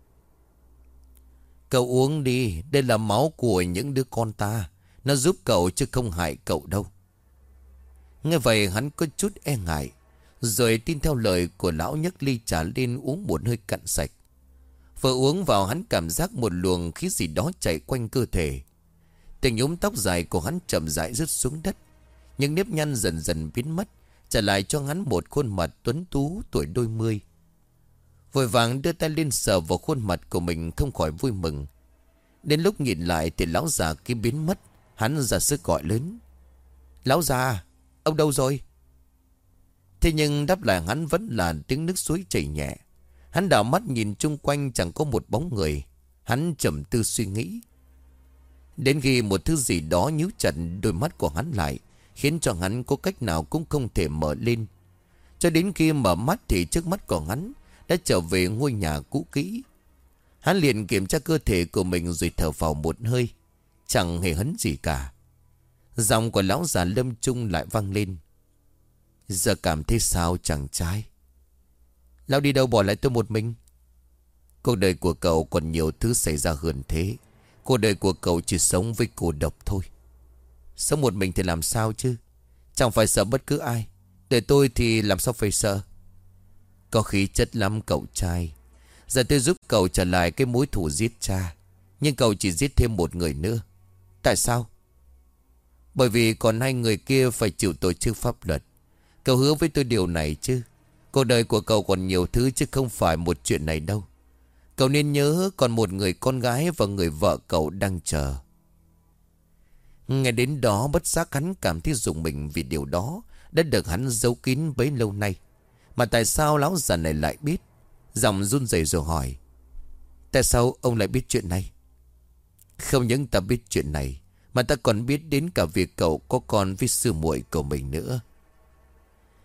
Cậu uống đi, đây là máu của những đứa con ta. Nó giúp cậu chứ không hại cậu đâu. Nghe vậy hắn có chút e ngại, rồi tin theo lời của lão, nhấc ly trà lên uống một hơi cạn sạch. Vừa uống vào hắn cảm giác một luồng khí gì đó chạy quanh cơ thể. Từng nhúm tóc dài của hắn chậm rãi rớt xuống đất. Những nếp nhăn dần dần biến mất, trả lại cho hắn một khuôn mặt tuấn tú tuổi đôi mươi. Vội vàng đưa tay lên sờ vào khuôn mặt của mình, không khỏi vui mừng. Đến lúc nhìn lại thì lão già kia biến mất. Hắn ra sức gọi lớn. Lão già, ông đâu rồi? Thế nhưng đáp lại hắn vẫn là tiếng nước suối chảy nhẹ. Hắn đảo mắt nhìn chung quanh chẳng có một bóng người. Hắn trầm tư suy nghĩ. Đến khi một thứ gì đó nhíu chặt đôi mắt của hắn lại, khiến cho hắn có cách nào cũng không thể mở lên. Cho đến khi mở mắt thì trước mắt của hắn đã trở về ngôi nhà cũ kỹ. Hắn liền kiểm tra cơ thể của mình rồi thở phào một hơi. Chẳng hề hấn gì cả. Giọng của lão già Lâm Trung lại vang lên. Giờ cảm thấy sao chàng trai? Lão đi đâu bỏ lại tôi một mình? Cuộc đời của cậu còn nhiều thứ xảy ra hơn thế. Cuộc đời của cậu chỉ sống với cô độc thôi. Sống một mình thì làm sao chứ? Chẳng phải sợ bất cứ ai. Để tôi thì làm sao phải sợ? Có khí chất lắm cậu trai. Giờ tôi giúp cậu trả lại cái mối thù giết cha. Nhưng cậu chỉ giết thêm một người nữa. Tại sao? Bởi vì còn hai người kia phải chịu tội trước pháp luật. Cậu hứa với tôi điều này chứ? Cuộc đời của cậu còn nhiều thứ chứ không phải một chuyện này đâu. Cậu nên nhớ còn một người con gái và người vợ cậu đang chờ. Nghe đến đó bất giác hắn cảm thấy rùng mình vì điều đó đã được hắn giấu kín bấy lâu nay. Mà tại sao lão già này lại biết? Giọng run rẩy rồi hỏi. Tại sao ông lại biết chuyện này? Không những ta biết chuyện này, mà ta còn biết đến cả việc cậu có con với sư muội của mình nữa.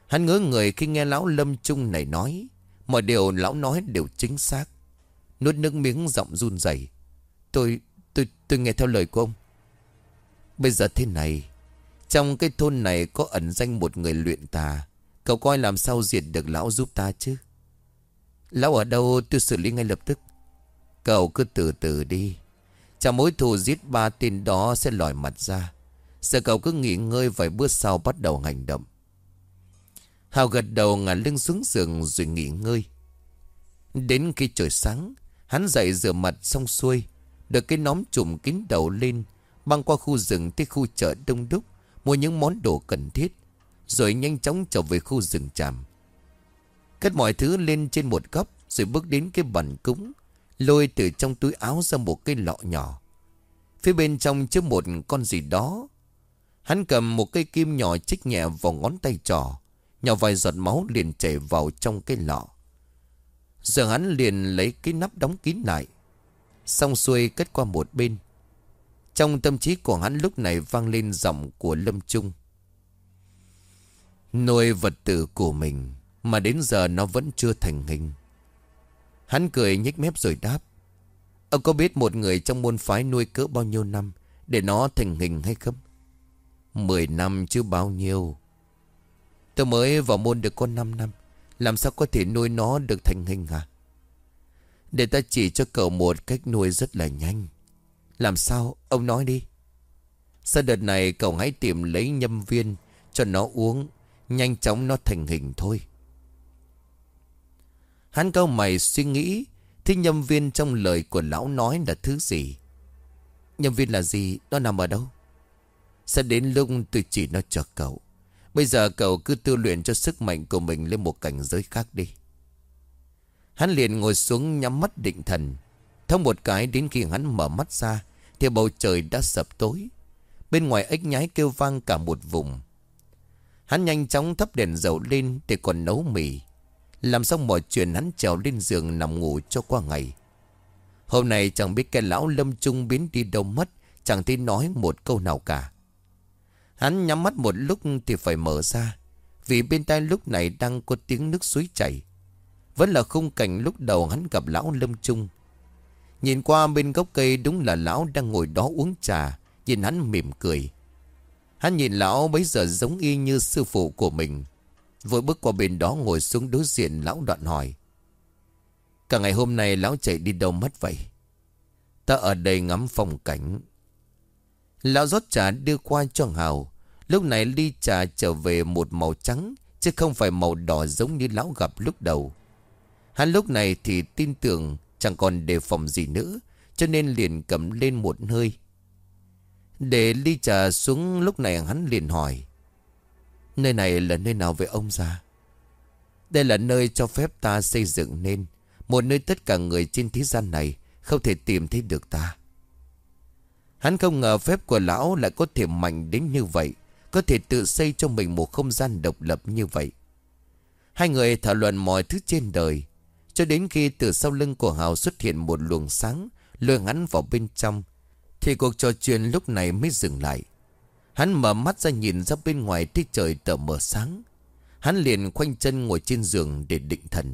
Hắn ngớ người khi nghe lão Lâm Chung này nói. Mọi điều lão nói đều chính xác. Nuốt nước miếng giọng run rẩy. Tôi nghe theo lời của ông. Bây giờ thế này, trong cái thôn này có ẩn danh một người luyện tà. Cậu coi làm sao diệt được lão giúp ta chứ. Lão ở đâu tôi xử lý ngay lập tức. Cậu cứ từ từ đi. Chả mối thù giết 3 tên đó sẽ lòi mặt ra. Giờ cậu cứ nghỉ ngơi vài bữa sau bắt đầu hành động. Hào gật đầu ngả lưng xuống giường rồi nghỉ ngơi. Đến khi trời sáng, hắn dậy rửa mặt xong xuôi, được cái nón trùm kín đầu lên, băng qua khu rừng tới khu chợ đông đúc, mua những món đồ cần thiết, rồi nhanh chóng trở về khu rừng tràm. Cất mọi thứ lên trên một góc, rồi bước đến cái bàn cúng, lôi từ trong túi áo ra một cái lọ nhỏ. Phía bên trong chứa một con gì đó. Hắn cầm một cây kim nhỏ chích nhẹ vào ngón tay trỏ, nhỏ vài giọt máu liền chảy vào trong cái lọ. Giờ hắn liền lấy cái nắp đóng kín lại, xong xuôi cất qua một bên. Trong tâm trí của hắn lúc này vang lên giọng của Lâm Chung. Nuôi vật tử của mình mà đến giờ nó vẫn chưa thành hình. Hắn cười nhếch mép rồi đáp. Ông có biết một người trong môn phái nuôi cỡ bao nhiêu năm để nó thành hình hay không? 10 năm chứ bao nhiêu. Tôi mới vào môn được có 5 năm. Làm sao có thể nuôi nó được thành hình hả? Để ta chỉ cho cậu một cách nuôi rất là nhanh. Làm sao? Ông nói đi. Sau đợt này cậu hãy tìm lấy nhâm viên cho nó uống. Nhanh chóng nó thành hình thôi. Hắn cau mày suy nghĩ. Thế nhâm viên trong lời của lão nói là thứ gì? Nhâm viên là gì? Nó nằm ở đâu? Sẽ đến lúc tôi chỉ nó cho cậu. Bây giờ cậu cứ tu luyện cho sức mạnh của mình lên một cảnh giới khác đi. Hắn liền ngồi xuống nhắm mắt định thần. Thông một cái đến khi hắn mở mắt ra thì bầu trời đã sập tối. Bên ngoài ếch nhái kêu vang cả một vùng. Hắn nhanh chóng thắp đèn dầu lên để còn nấu mì. Làm xong mọi chuyện hắn trèo lên giường nằm ngủ cho qua ngày. Hôm nay chẳng biết cái lão Lâm Chung biến đi đâu mất. Chẳng thấy nói một câu nào cả. Hắn nhắm mắt một lúc thì phải mở ra. Vì bên tai lúc này đang có tiếng nước suối chảy. Vẫn là khung cảnh lúc đầu hắn gặp lão Lâm Chung. Nhìn qua bên gốc cây đúng là lão đang ngồi đó uống trà. Nhìn hắn mỉm cười. Hắn nhìn lão bấy giờ giống y như sư phụ của mình. Vội bước qua bên đó ngồi xuống đối diện lão đoạn hỏi. Cả ngày hôm nay lão chạy đi đâu mất vậy? Ta ở đây ngắm phong cảnh. Lão rót trà đưa qua cho Hào. Lúc này ly trà trở về một màu trắng, chứ không phải màu đỏ giống như lão gặp lúc đầu. Hắn lúc này thì tin tưởng chẳng còn đề phòng gì nữa, cho nên liền cầm lên một hơi. Để ly trà xuống lúc này hắn liền hỏi. Nơi này là nơi nào với ông già? Đây là nơi cho phép ta xây dựng nên. Một nơi tất cả người trên thế gian này không thể tìm thấy được ta. Hắn không ngờ phép của lão lại có thể mạnh đến như vậy. Có thể tự xây cho mình một không gian độc lập như vậy. Hai người thảo luận mọi thứ trên đời. Cho đến khi từ sau lưng của Hào xuất hiện một luồng sáng lôi hắn vào bên trong. Thì cuộc trò chuyện lúc này mới dừng lại. Hắn mở mắt ra nhìn ra bên ngoài thấy trời tờ mờ sáng. Hắn liền khoanh chân ngồi trên giường để định thần.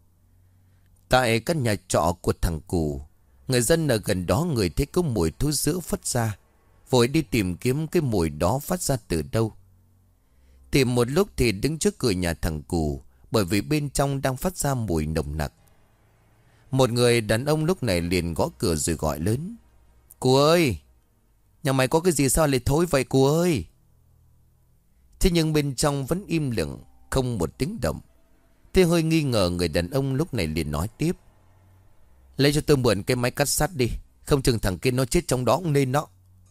Tại căn nhà trọ của thằng Cù, người dân ở gần đó người thấy có mùi thối rữa phát ra. Vội đi tìm kiếm cái mùi đó phát ra từ đâu. Tìm một lúc thì đứng trước cửa nhà thằng Cù, bởi vì bên trong đang phát ra mùi nồng nặc. Một người đàn ông lúc này liền gõ cửa rồi gọi lớn. Cù ơi! Nhà mày có cái gì sao lại thối vậy Cù ơi? Thế nhưng bên trong vẫn im lặng, không một tiếng động. Thế hơi nghi ngờ người đàn ông lúc này liền nói tiếp. Lấy cho tôi mượn cái máy cắt sắt đi. Không chừng thằng kia nó chết trong đó cũng nên đó.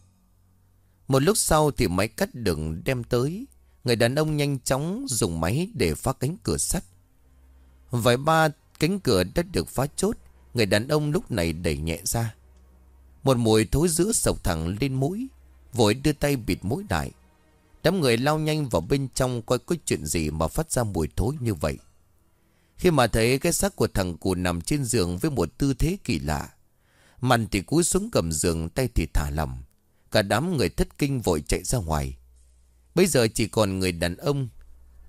Một lúc sau thì máy cắt đừng đem tới. Người đàn ông nhanh chóng dùng máy để phá cánh cửa sắt. Vài ba cánh cửa đã được phá chốt. Người đàn ông lúc này đẩy nhẹ ra. Một mùi thối rữa sộc thẳng lên mũi. Vội đưa tay bịt mũi lại. Đám người lao nhanh vào bên trong coi có chuyện gì mà phát ra mùi thối như vậy. Khi mà thấy cái xác của thằng Cù nằm trên giường với một tư thế kỳ lạ. Mặt thì cúi xuống cầm giường, tay thì thả lỏng. Cả đám người thất kinh vội chạy ra ngoài. Bây giờ chỉ còn người đàn ông.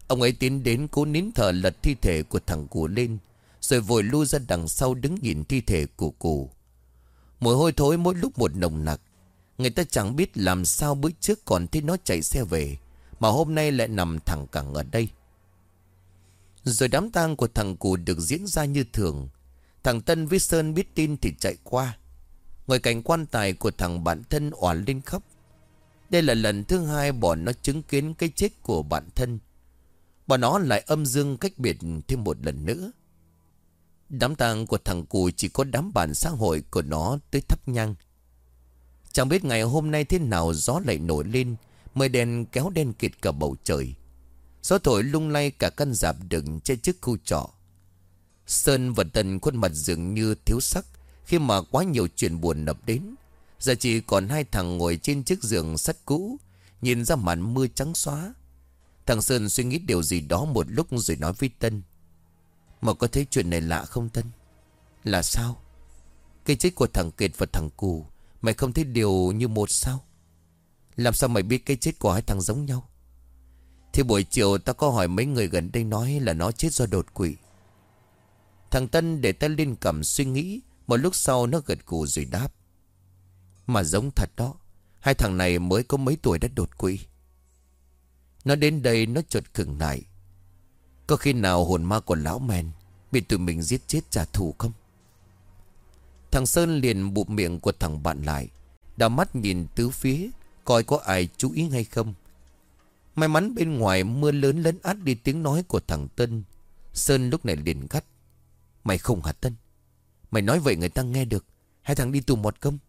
Ông ấy tiến đến cố nín thở lật thi thể của thằng Cù lên, rồi vội lui ra đằng sau đứng nhìn thi thể của Cù. Mùi hôi thối mỗi lúc một nồng nặc. Người ta chẳng biết làm sao bữa trước còn thấy nó chạy xe về, mà hôm nay lại nằm thẳng cẳng ở đây. Rồi đám tang của thằng Cù được diễn ra như thường. Thằng Tân với Sơn biết tin thì chạy qua, ngồi cạnh quan tài của thằng bạn thân òa lên khóc. Đây là lần thứ hai bọn nó chứng kiến cái chết của bạn thân. Bọn nó lại âm dương cách biệt thêm một lần nữa. Đám tang của thằng Cù chỉ có đám bạn xã hội của nó tới thắp nhang. Chẳng biết ngày hôm nay thế nào gió lại nổi lên, mây đen kéo đen kịt cả bầu trời. Gió thổi lung lay cả căn rạp đựng che trước khu trọ. Sơn và Tân khuôn mặt dường như thiếu sắc khi mà quá nhiều chuyện buồn ập đến. Giờ chỉ còn hai thằng ngồi trên chiếc giường sắt cũ, nhìn ra màn mưa trắng xóa. Thằng Sơn suy nghĩ điều gì đó một lúc rồi nói với Tân: "Mà có thấy chuyện này lạ không Tân?" "Là sao?" "Cái chết của thằng Kiệt và thằng Cù, mày không thấy điều như một sao?" "Làm sao mày biết cái chết của hai thằng giống nhau?" "Thì buổi chiều tao có hỏi mấy người gần đây nói là nó chết do đột quỵ." Thằng Tân để tay lên cằm suy nghĩ, một lúc sau nó gật gù rồi đáp: "Mà giống thật đó, hai thằng này mới có mấy tuổi đã đột quỵ." Nó đến đây nó chợt khựng lại. Có khi nào hồn ma của lão mèn bị tụi mình giết chết trả thù không? Thằng Sơn liền bụp miệng của thằng bạn lại, đảo mắt nhìn tứ phía coi có ai chú ý hay không. May mắn bên ngoài mưa lớn lấn át đi tiếng nói của thằng Tân. Sơn lúc này liền gắt: "Mày không hả Tân? Mày nói vậy người ta nghe được, hai thằng đi tù một công."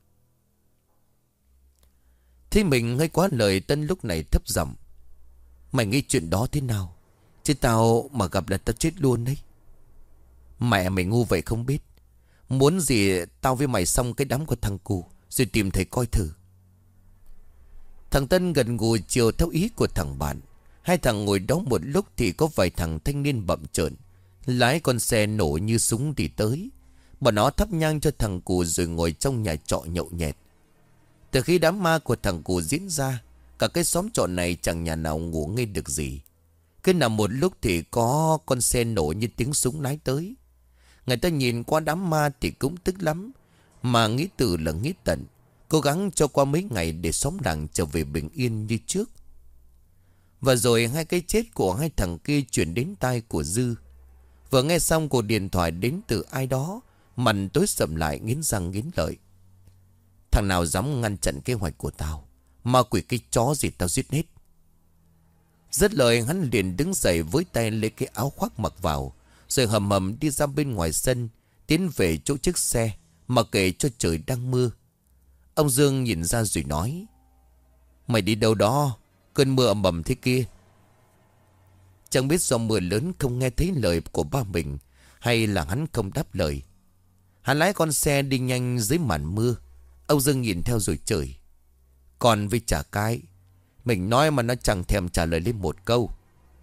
Thế mình hơi quá lời, Tân lúc này thấp giọng: "Mày nghĩ chuyện đó thế nào? Chứ tao mà gặp là tao chết luôn đấy." "Mẹ mày ngu vậy không biết. Muốn gì tao với mày xong cái đám của thằng Cù, rồi tìm thầy coi thử." Thằng Tân gần gù chiều theo ý của thằng bạn. Hai thằng ngồi đó một lúc thì có vài thằng thanh niên bậm trợn lái con xe nổ như súng đi tới. Bọn nó thắp nhang cho thằng Cù rồi ngồi trong nhà trọ nhậu nhẹt. Từ khi đám ma của thằng Cù diễn ra, cả cái xóm trọ này chẳng nhà nào ngủ ngơi được gì. Cứ nằm một lúc thì có con xe nổ như tiếng súng lái tới. Người ta nhìn qua đám ma thì cũng tức lắm, mà nghĩ từ là nghĩ tận, cố gắng cho qua mấy ngày để xóm làng trở về bình yên như trước. Và rồi hai cái chết của hai thằng kia chuyển đến tai của Dư. Vừa nghe xong cuộc điện thoại đến từ ai đó, mặt tối sầm lại nghiến răng nghiến lợi: "Thằng nào dám ngăn chặn kế hoạch của tao, ma quỷ cái chó gì tao giết hết." Dứt lời hắn liền đứng dậy với tay lấy cái áo khoác mặc vào, rồi hầm hầm đi ra bên ngoài sân, tiến về chỗ chiếc xe, mặc kệ cho trời đang mưa. Ông Dương nhìn ra rồi nói: "Mày đi đâu đó, cơn mưa ầm ầm thế kia?" Chẳng biết do mưa lớn không nghe thấy lời của ba mình, hay là hắn không đáp lời. Hắn lái con xe đi nhanh dưới màn mưa. Ông Dương nhìn theo rồi chửi: "Còn với chả cái, mình nói mà nó chẳng thèm trả lời lên một câu."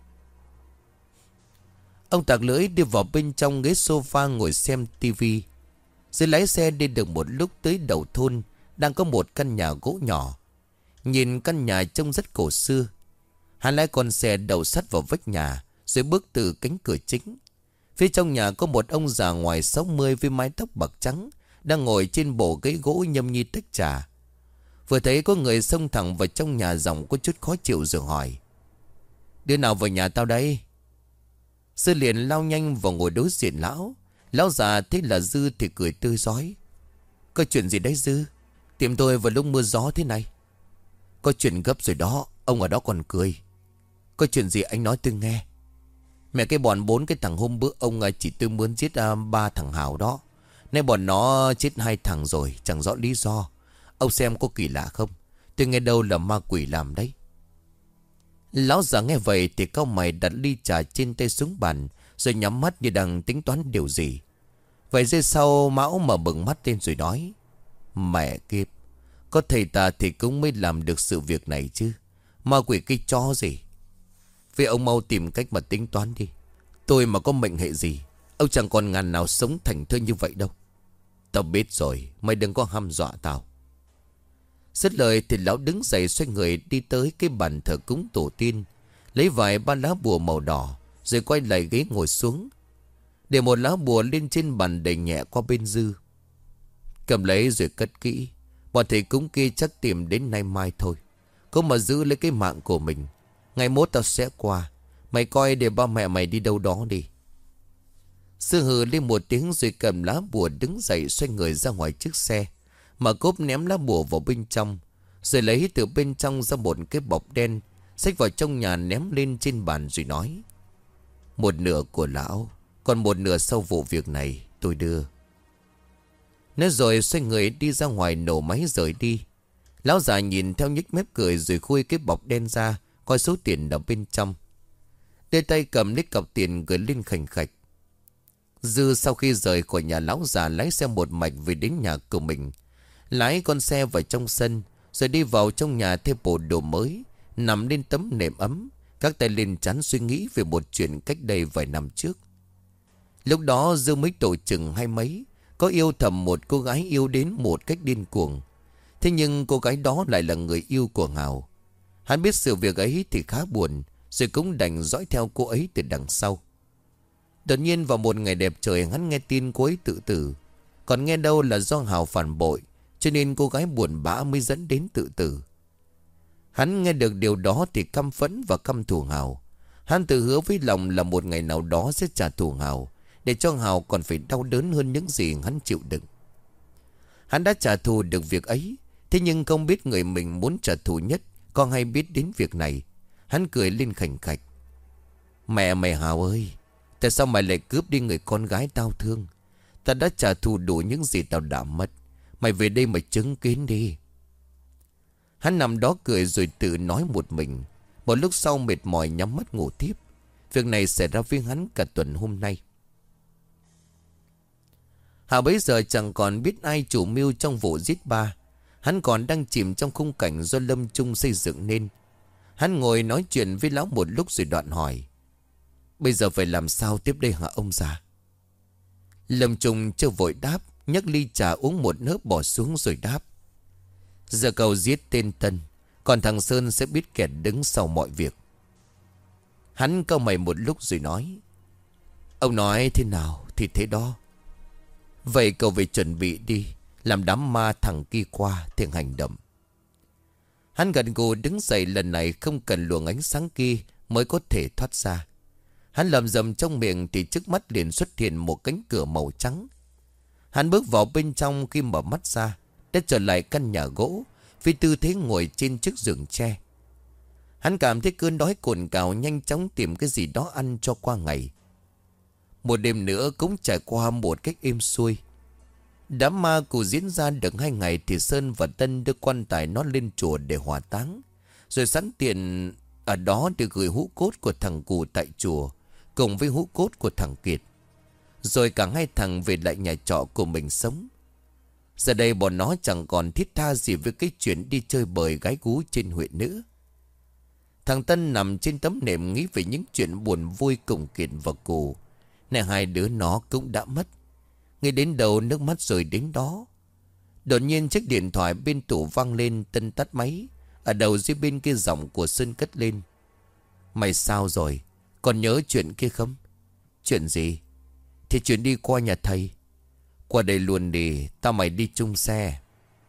Ông tặc lưỡi đi vào bên trong ghế sofa ngồi xem tivi. Dưới lái xe đi được một lúc tới đầu thôn, đang có một căn nhà gỗ nhỏ. Nhìn căn nhà trông rất cổ xưa. Hắn lái con xe đầu sắt vào vách nhà, rồi bước từ cánh cửa chính. Phía trong nhà có một ông già ngoài 60 với mái tóc bạc trắng, đang ngồi trên bộ ghế gỗ nhâm nhi tách trà. Vừa thấy có người xông thẳng vào trong nhà, giọng có chút khó chịu rồi hỏi: "Đứa nào vào nhà tao đây?" Dư liền lao nhanh vào ngồi đối diện lão. Lão già thấy là Dư thì cười tươi rói: "Có chuyện gì đấy Dư? Tìm tôi vào lúc mưa gió thế này." "Có chuyện gấp rồi đó." Ông ở đó còn cười: "Có chuyện gì anh nói tôi nghe." "Mẹ cái bọn 4 cái thằng hôm bữa ông chỉ tôi muốn giết 3 thằng Hào đó. Nay bọn nó chết 2 thằng rồi, chẳng rõ lý do. Ông xem có kỳ lạ không? Tôi nghe đâu là ma quỷ làm đấy." Lão già nghe vậy thì cau mày đặt ly trà trên tay xuống bàn, rồi nhắm mắt như đang tính toán điều gì. Vậy giây sau Mão mở bừng mắt lên rồi nói: "Mẹ kiếp, có thầy ta thì cũng mới làm được sự việc này chứ. Ma quỷ cái chó gì. Vì ông mau tìm cách mà tính toán đi. Tôi mà có mệnh hệ gì, ông chẳng còn ngàn nào sống thành thơi như vậy đâu." "Tao biết rồi, mày đừng có hăm dọa tao." Dứt lời thì lão đứng dậy xoay người đi tới cái bàn thờ cúng tổ tiên. lấy vài ba lá bùa màu đỏ, rồi quay lại ghế ngồi xuống, để một lá bùa lên trên bàn đẩy nhẹ qua bên Dư. Cầm lấy rồi cất kỹ. Bọn thầy cúng kia chắc tìm đến nay mai thôi. Cố mà giữ lấy cái mạng của mình. Ngày mốt tao sẽ qua. Mày coi để ba mẹ mày đi đâu đó đi. Sư hừ lên một tiếng rồi cầm lá bùa đứng dậy, xoay người ra ngoài chiếc xe, mở cốp ném lá bùa vào bên trong, rồi lấy từ bên trong ra một cái bọc đen, xách vào trong nhà ném lên trên bàn rồi nói: một nửa của lão, còn một nửa sau vụ việc này tôi đưa. Nói rồi xoay người đi ra ngoài nổ máy rời đi. Lão già nhìn theo nhếch mép cười rồi khui cái bọc đen ra, coi số tiền ở bên trong. Đưa tay cầm lấy cọc tiền gửi lên khành khạch. Dư sau khi rời khỏi nhà lão già lái xe một mạch về đến nhà của mình. Lái con xe vào trong sân, rồi đi vào trong nhà thêm bộ đồ mới, nằm lên tấm nệm ấm, các tay lên trán suy nghĩ về một chuyện cách đây vài năm trước. Lúc đó Dư mới tuổi chừng hai mấy, có yêu thầm một cô gái yêu đến một cách điên cuồng. Thế nhưng cô gái đó lại là người yêu của Hào. Hắn biết sự việc ấy thì khá buồn, rồi cũng đành dõi theo cô ấy từ đằng sau. Đột nhiên vào một ngày đẹp trời, hắn nghe tin cô ấy tự tử. Còn nghe đâu là do Hào phản bội, cho nên cô gái buồn bã mới dẫn đến tự tử. Hắn nghe được điều đó thì căm phẫn và căm thù Hào. Hắn tự hứa với lòng là một ngày nào đó sẽ trả thù Hào, để cho Hào còn phải đau đớn hơn những gì hắn chịu đựng. Hắn đã trả thù được việc ấy, thế nhưng không biết người mình muốn trả thù nhất có hay biết đến việc này. Hắn cười lên khành khạch: mẹ mày Hào ơi, tại sao mày lại cướp đi người con gái tao thương? Ta đã trả thù đủ những gì tao đã mất. Mày về đây mà chứng kiến đi. Hắn nằm đó cười rồi tự nói một mình. Một lúc sau mệt mỏi nhắm mắt ngủ tiếp. Việc này xảy ra với hắn cả tuần hôm nay. Hào bấy giờ chẳng còn biết ai chủ mưu trong vụ giết ba. Hắn còn đang chìm trong khung cảnh do Lâm Trung xây dựng nên. Hắn ngồi nói chuyện với lão một lúc rồi đoạn hỏi: bây giờ phải làm sao tiếp đây hả ông già? Lâm Trung chưa vội đáp, nhấc ly trà uống một hớp bỏ xuống rồi đáp: giờ cậu giết tên Tân, còn thằng Sơn sẽ biết kẻ đứng sau mọi việc. Hắn cau mày một lúc rồi nói: ông nói thế nào thì thế đó. Vậy cậu về chuẩn bị đi, làm đám ma thằng kia qua thì hành động. Hắn gật gù đứng dậy, lần này không cần luồng ánh sáng kia mới có thể thoát ra. Hắn lầm rầm trong miệng thì trước mắt liền xuất hiện một cánh cửa màu trắng. Hắn bước vào bên trong, khi mở mắt ra đã trở lại căn nhà gỗ với tư thế ngồi trên chiếc giường tre. Hắn cảm thấy cơn đói cồn cào, nhanh chóng tìm cái gì đó ăn cho qua ngày. Một đêm nữa cũng trải qua một cách êm xuôi. Đám ma cụ diễn ra được 2 ngày thì Sơn và Tân đưa quan tài nó lên chùa để hỏa táng, rồi sẵn tiện ở đó để gửi hũ cốt của thằng cụ tại chùa cùng với hũ cốt của thằng Kiệt. Rồi cả hai thằng về lại nhà trọ của mình sống. Giờ đây bọn nó chẳng còn thiết tha gì với cái chuyện đi chơi bời gái gú trên huyện nữa. Thằng Tân nằm trên tấm nệm nghĩ về những chuyện buồn vui cùng Kiệt và cụ. Này hai đứa nó cũng đã mất. Nghĩ đến đầu nước mắt rồi đến đó. Đột nhiên chiếc điện thoại bên tủ vang lên. Tân tắt máy. Ở đầu dưới bên kia giọng của Sơn cất lên: mày sao rồi? Còn nhớ chuyện kia không? Chuyện gì? Thì chuyện đi qua nhà thầy. Qua đây luôn đi, tao mày đi chung xe.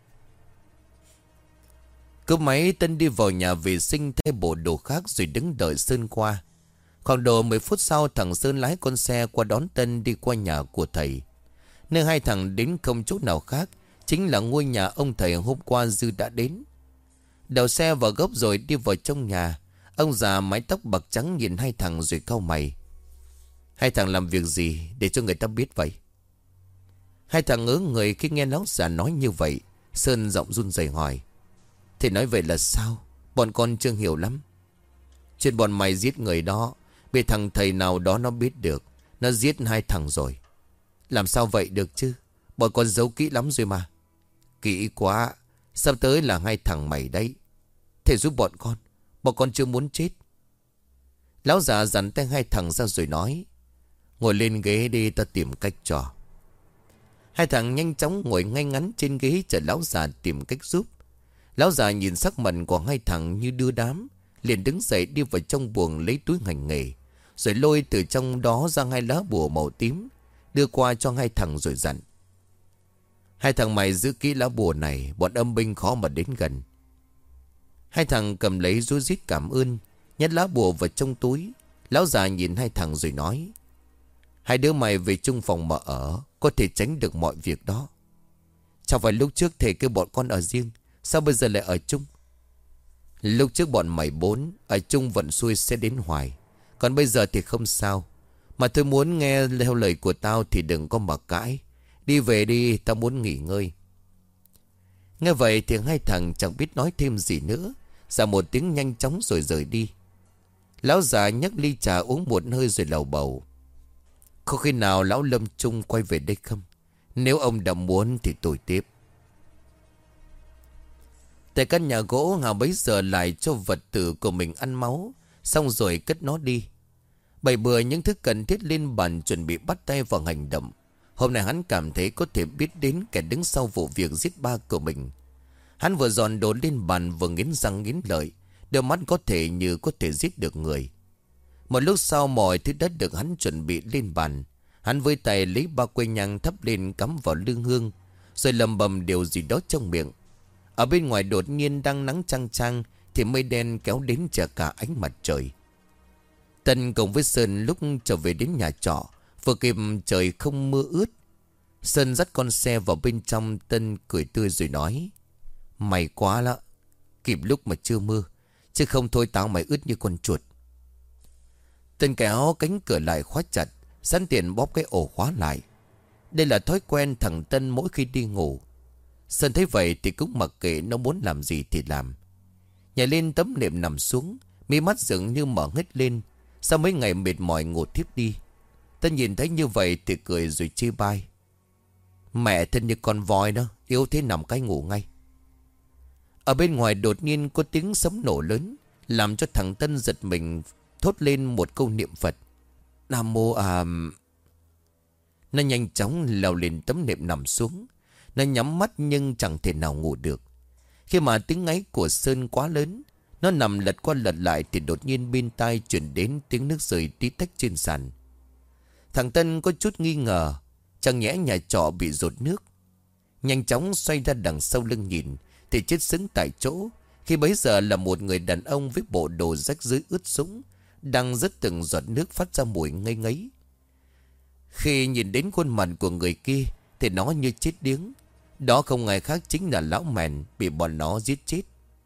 Cúp máy, Tân đi vào nhà vệ sinh thay bộ đồ khác rồi đứng đợi Sơn qua. Khoảng độ 10 phút sau, thằng Sơn lái con xe qua đón Tân đi qua nhà của thầy. Nơi hai thằng đến không chỗ nào khác, chính là ngôi nhà ông thầy hôm qua Dư đã đến. Đậu xe vào gốc rồi đi vào trong nhà. Ông già mái tóc bạc trắng nhìn hai thằng rồi cau mày: hai thằng làm việc gì để cho người ta biết vậy? Hai thằng ngớ người khi nghe lão già nói như vậy. Sơn giọng run rẩy hỏi: thầy nói vậy là sao? Bọn con chưa hiểu lắm. Chuyện bọn mày giết người đó bị thằng thầy nào đó nó biết được. Nó giết hai thằng rồi. Làm sao vậy được chứ? Bọn con giấu kỹ lắm rồi mà. Kỹ quá. Sắp tới là hai thằng mày đấy. Thầy giúp bọn con chưa muốn chết. Lão già dặn tay hai thằng ra rồi nói: ngồi lên ghế đi, ta tìm cách cho. Hai thằng nhanh chóng ngồi ngay ngắn trên ghế chờ lão già tìm cách giúp. Lão già nhìn sắc mặt của hai thằng như đưa đám, liền đứng dậy đi vào trong buồng lấy túi hành nghề, rồi lôi từ trong đó ra 2 lá bùa màu tím, đưa qua cho 2 thằng rồi dặn: "Hai thằng mày giữ kỹ lá bùa này, bọn âm binh khó mà đến gần." 2 thằng cầm lấy rúa rít cảm ơn, nhét lá bùa vào trong túi. Lão già nhìn 2 thằng rồi nói: "Hai đứa mày về chung phòng mà ở, có thể tránh được mọi việc đó. Chẳng phải lúc trước thầy kêu bọn con ở riêng, sao bây giờ lại ở chung? Lúc trước bọn mày 4 ở chung vận xui sẽ đến hoài, còn bây giờ thì không sao. Mà tôi muốn nghe theo lời của tao thì đừng có mà cãi. Đi về đi, tao muốn nghỉ ngơi." Nghe vậy thì 2 thằng chẳng biết nói thêm gì nữa, dạ một tiếng nhanh chóng rồi rời đi. Lão già nhấc ly trà uống một hơi rồi lầu bầu: "Có khi nào lão Lâm Trung quay về đây không? Nếu ông đã muốn thì tôi tiếp." Tại căn nhà gỗ, Hào bấy giờ lại cho vật tử của mình ăn máu, xong rồi cất nó đi. Bày bừa những thứ cần thiết lên bàn, chuẩn bị bắt tay vào hành động. Hôm nay hắn cảm thấy có thể biết đến kẻ đứng sau vụ việc giết ba của mình. Hắn vừa dọn đồ lên bàn vừa nghiến răng nghiến lợi, đôi mắt có thể như có thể giết được người. Một lúc sau mọi thứ đã được hắn chuẩn bị lên bàn. Hắn với tay lấy 3 que nhang thắp lên cắm vào lư hương, rồi lầm bầm điều gì đó trong miệng. Ở bên ngoài đột nhiên đang nắng chang chang thì mây đen kéo đến che cả ánh mặt trời. Tân cùng với Sơn lúc trở về đến nhà trọ, vừa kịp trời không mưa ướt. Sơn dắt con xe vào bên trong. Tân cười tươi rồi nói: "May quá lắm, kịp lúc mà chưa mưa, chứ không thôi tao mày ướt như con chuột." Tân kéo cánh cửa lại khóa chặt, sẵn tiện bóp cái ổ khóa lại. Đây là thói quen thằng Tân mỗi khi đi ngủ. Sơn thấy vậy thì cũng mặc kệ nó muốn làm gì thì làm. Nhảy lên tấm nệm nằm xuống, mi mắt dường như mở hết lên. Sau mấy ngày mệt mỏi ngủ thiếp đi. Tân nhìn thấy như vậy thì cười rồi chê bai: "Mẹ thân như con voi đó, yếu thế nằm cái ngủ ngay." Ở bên ngoài đột nhiên có tiếng sấm nổ lớn, làm cho thằng Tân giật mình, thốt lên một câu niệm Phật: "Nam mô à..." Nó nhanh chóng leo lên tấm nệm nằm xuống. Nó nhắm mắt nhưng chẳng thể nào ngủ được. Khi mà tiếng ngáy của Sơn quá lớn, nó nằm lật qua lật lại thì đột nhiên bên tai chuyển đến tiếng nước rơi tí tách trên sàn. Thằng Tân có chút nghi ngờ, chẳng nhẽ nhà trọ bị dột nước. Nhanh chóng xoay ra đằng sau lưng nhìn thì chết sững tại chỗ, khi bấy giờ là một người đàn ông với bộ đồ rách rưới ướt sũng, đang rớt từng giọt nước phát ra mùi ngây ngấy. Khi nhìn đến khuôn mặt của người kia thì nó như chết điếng. Đó không ai khác chính là lão Mèn bị bọn nó giết chết.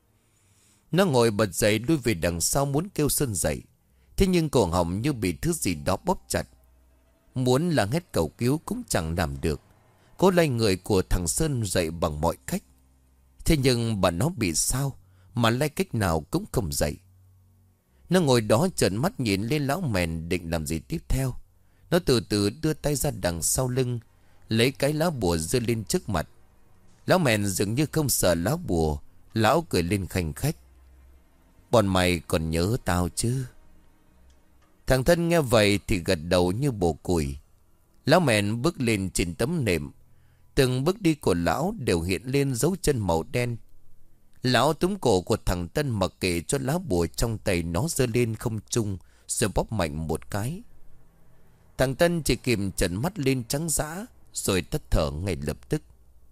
Nó ngồi bật dậy lui về đằng sau muốn kêu Sơn dậy. Thế nhưng cổ họng như bị thứ gì đó bóp chặt. Muốn là hét cầu cứu cũng chẳng làm được. Cố lay người của thằng Sơn dậy bằng mọi cách. Thế nhưng bà nó bị sao mà lay cách nào cũng không dậy. Nó ngồi đó trợn mắt nhìn lên lão Mèn định làm gì tiếp theo. Nó từ từ đưa tay ra đằng sau lưng, lấy cái lá bùa giơ lên trước mặt. Lão Mèn dường như không sợ lá bùa. Lão cười lên khanh khách: "Bọn mày còn nhớ tao chứ?" Thằng Thân nghe vậy thì gật đầu như bồ củi. Lão Mèn bước lên trên tấm nệm. Từng bước đi của lão đều hiện lên dấu chân màu đen. Lão túm cổ của thằng Tân mặc kệ cho lá bùa trong tay nó giơ lên không trung, rồi bóp mạnh một cái. Thằng Tân chỉ kìm trợn mắt lên trắng dã, rồi tắt thở ngay lập tức.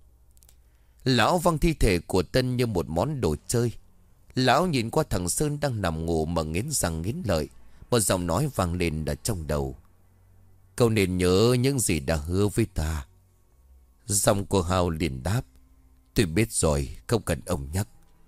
Lão văng thi thể của Tân như một món đồ chơi. Lão nhìn qua thằng Sơn đang nằm ngủ mà nghiến răng nghiến lợi. Một giọng nói vang lên ở trong đầu: "Cậu nên nhớ những gì đã hứa với ta." Giọng của Hào liền đáp: "Tôi biết rồi, không cần ông nhắc."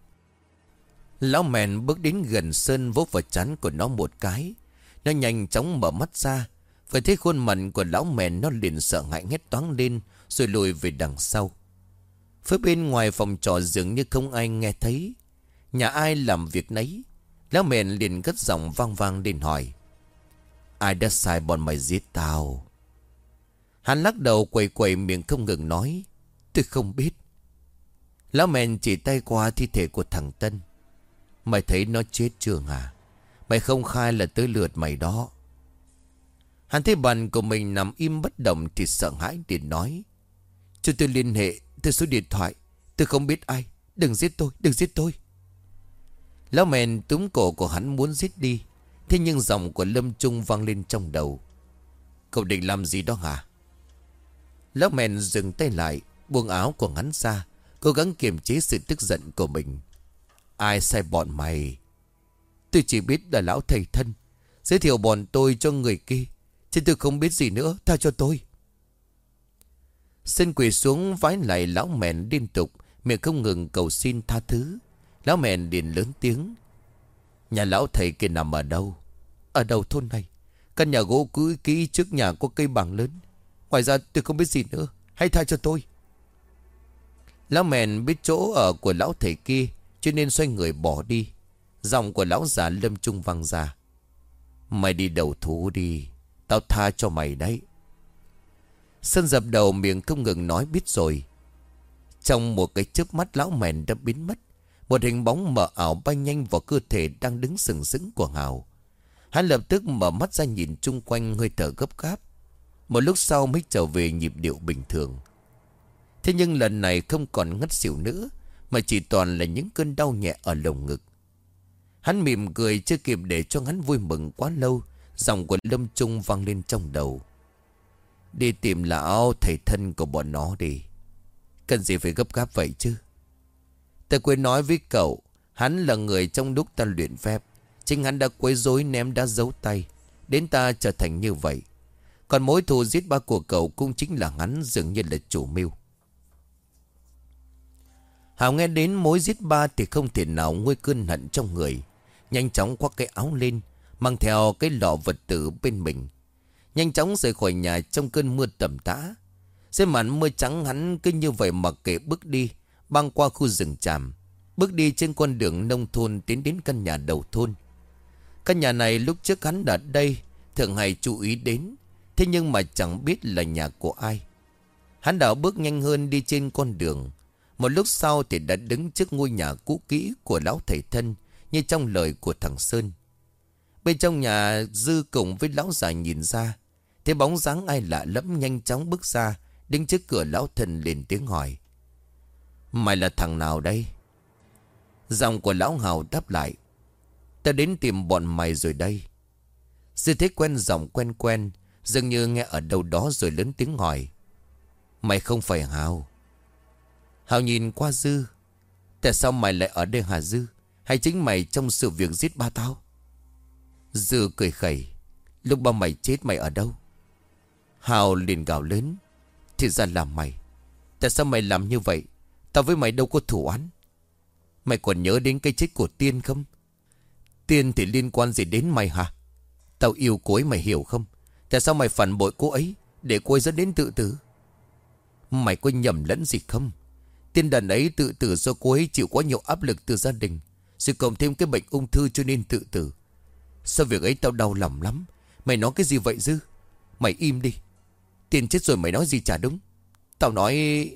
Lão Mèn bước đến gần Sơn, vỗ vào trán của nó một cái. Nó nhanh chóng mở mắt ra. Phải thấy khuôn mặt của lão Mèn, nó liền sợ hãi hét toáng lên, rồi lùi về đằng sau. Phía bên ngoài phòng trọ dường như không ai nghe thấy. Nhà ai làm việc nấy. Lão Mèn liền cất giọng vang vang lên hỏi: "Ai đã sai bọn mày giết tao?" Hắn lắc đầu quẩy quẩy miệng không ngừng nói: "Tôi không biết." Lão Mèn chỉ tay qua thi thể của thằng Tân: "Mày thấy nó chết chưa hả? Mày không khai là tới lượt mày đó." Hắn thấy bạn của mình nằm im bất động thì sợ hãi liền nói: "Cho tôi liên hệ từ số điện thoại. Tôi không biết ai. Đừng giết tôi, đừng giết tôi." Lão mèn túm cổ của hắn muốn giết đi. Thế nhưng giọng của Lâm Trung vang lên trong đầu. Cậu định làm gì đó hả? Lão mèn dừng tay lại, buông áo của hắn ra, cố gắng kiềm chế sự tức giận của mình. Ai sai bọn mày? Tôi chỉ biết là lão thầy thân giới thiệu bọn tôi cho người kia, chứ tôi không biết gì nữa, tha cho tôi. Sơn quỳ xuống vái lại lão mèn liên tục, miệng không ngừng cầu xin tha thứ. Lão mèn liền lớn tiếng. Nhà lão thầy kia nằm ở đâu? Ở đầu thôn này. Căn nhà gỗ cũ kỹ trước nhà có cây bàng lớn. Ngoài ra tôi không biết gì nữa, hãy tha cho tôi. Lão mèn biết chỗ ở của lão thầy kia, cho nên xoay người bỏ đi. Giọng của lão già Lâm Trung vang ra. Mày đi đầu thú đi, tao tha cho mày đấy. Sơn dập đầu miệng không ngừng nói biết rồi. Trong một cái chớp mắt lão mèn đã biến mất. Một hình bóng mờ ảo bay nhanh vào cơ thể đang đứng sừng sững của Hào. Hắn lập tức mở mắt ra nhìn chung quanh, hơi thở gấp gáp. Một lúc sau mới trở về nhịp điệu bình thường. Thế nhưng lần này không còn ngất xỉu nữa, mà chỉ toàn là những cơn đau nhẹ ở lồng ngực. Hắn mỉm cười, chưa kịp để cho hắn vui mừng quá lâu, giọng của Lâm Trung vang lên trong đầu. Đi tìm lão thầy thân của bọn nó đi. Cần gì phải gấp gáp vậy chứ? Ta quên nói với cậu, hắn là người trong lúc ta luyện phép. Chính hắn đã quấy rối ném đá giấu tay, đến ta trở thành như vậy. Còn mối thù giết ba của cậu cũng chính là hắn, dường như là chủ mưu. Hào nghe đến mối giết ba thì không thể nào nguôi cơn hận trong người. Nhanh chóng khoác cái áo lên, mang theo cái lọ vật tử bên mình. Nhanh chóng rời khỏi nhà trong cơn mưa tầm tã. Dưới màn mưa trắng, hắn cứ như vậy mặc kệ bước đi, băng qua khu rừng tràm, bước đi trên con đường nông thôn tiến đến căn nhà đầu thôn. Căn nhà này lúc trước hắn đã đây thường hay chú ý đến, thế nhưng mà chẳng biết là nhà của ai. Hắn đảo bước nhanh hơn đi trên con đường. Một lúc sau thì đã đứng trước ngôi nhà cũ kỹ của lão thầy thân, như trong lời của thằng Sơn. Bên trong nhà, Dư cùng với lão già nhìn ra, thấy bóng dáng ai lạ lẫm nhanh chóng bước ra, đứng trước cửa lão thân lên tiếng hỏi. Mày là thằng nào đây? Giọng của lão Hào đáp lại. Ta đến tìm bọn mày rồi đây. Dư thấy quen giọng quen quen, dường như nghe ở đâu đó rồi lớn tiếng hỏi. Mày không phải Hào? Hào nhìn qua Dư. Tại sao mày lại ở đây hả Dư? Hay chính mày trong sự việc giết ba tao? Dư cười khẩy. Lúc ba mày chết mày ở đâu? Hào liền gào lớn. Thì ra là mày. Tại sao mày làm như vậy? Tao với mày đâu có thù oán. Mày còn nhớ đến cái chết của Tiên không? Tiên thì liên quan gì đến mày hả? Tao yêu cô ấy, mày hiểu không? Tại sao mày phản bội cô ấy, để cô ấy dẫn đến tự tử? Mày có nhầm lẫn gì không? Tiên đàn ấy tự tử do cô ấy chịu quá nhiều áp lực từ gia đình, rồi cộng thêm cái bệnh ung thư cho nên tự tử. Sau việc ấy tao đau lòng lắm. Mày nói cái gì vậy Dư? Mày im đi. Tiên chết rồi mày nói gì chả đúng. Tao nói...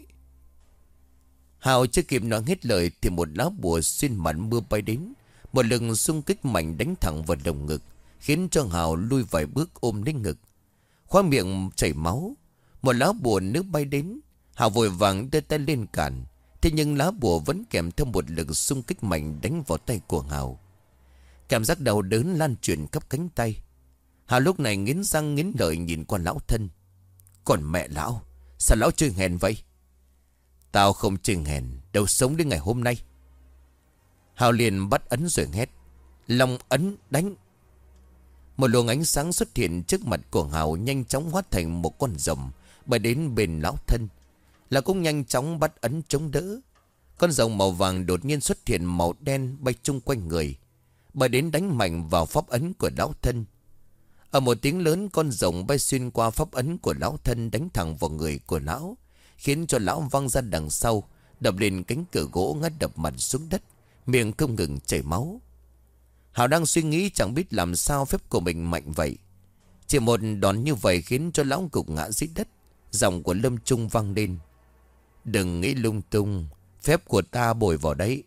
Hào chưa kịp nói hết lời thì một lá bùa xuyên màn mưa bay đến. Một lực xung kích mạnh đánh thẳng vào lồng ngực, khiến cho Hào lui vài bước ôm lấy ngực, khoe miệng chảy máu. Một lá bùa nước bay đến. Hào vội vàng đưa tay lên cản, thế nhưng lá bùa vẫn kèm theo một lực xung kích mạnh đánh vào tay của Hào. Cảm giác đau đớn lan truyền khắp cánh tay. Hào lúc này nghiến răng nghiến lợi nhìn qua lão thân. Còn mẹ lão, sao lão chơi hèn vậy? Tao không chơi hèn, đâu sống đến ngày hôm nay. Hào liền bắt ấn rồi hét. Long ấn đánh. Một luồng ánh sáng xuất hiện trước mặt của Hào, nhanh chóng hóa thành một con rồng bay đến bên lão thân. Là cũng nhanh chóng bắt ấn chống đỡ. Con rồng màu vàng đột nhiên xuất hiện màu đen bay chung quanh người, bay đến đánh mạnh vào pháp ấn của lão thân. Ở một tiếng lớn, con rồng bay xuyên qua pháp ấn của lão thân, đánh thẳng vào người của lão, khiến cho lão văng ra đằng sau, đập lên cánh cửa gỗ, ngã đập mặt xuống đất, miệng không ngừng chảy máu. Hào đang suy nghĩ chẳng biết làm sao phép của mình mạnh vậy. Chỉ một đòn như vậy khiến cho lão gục ngã dưới đất. Giọng của Lâm Trung vang lên. Đừng nghĩ lung tung, phép của ta bồi vào đấy.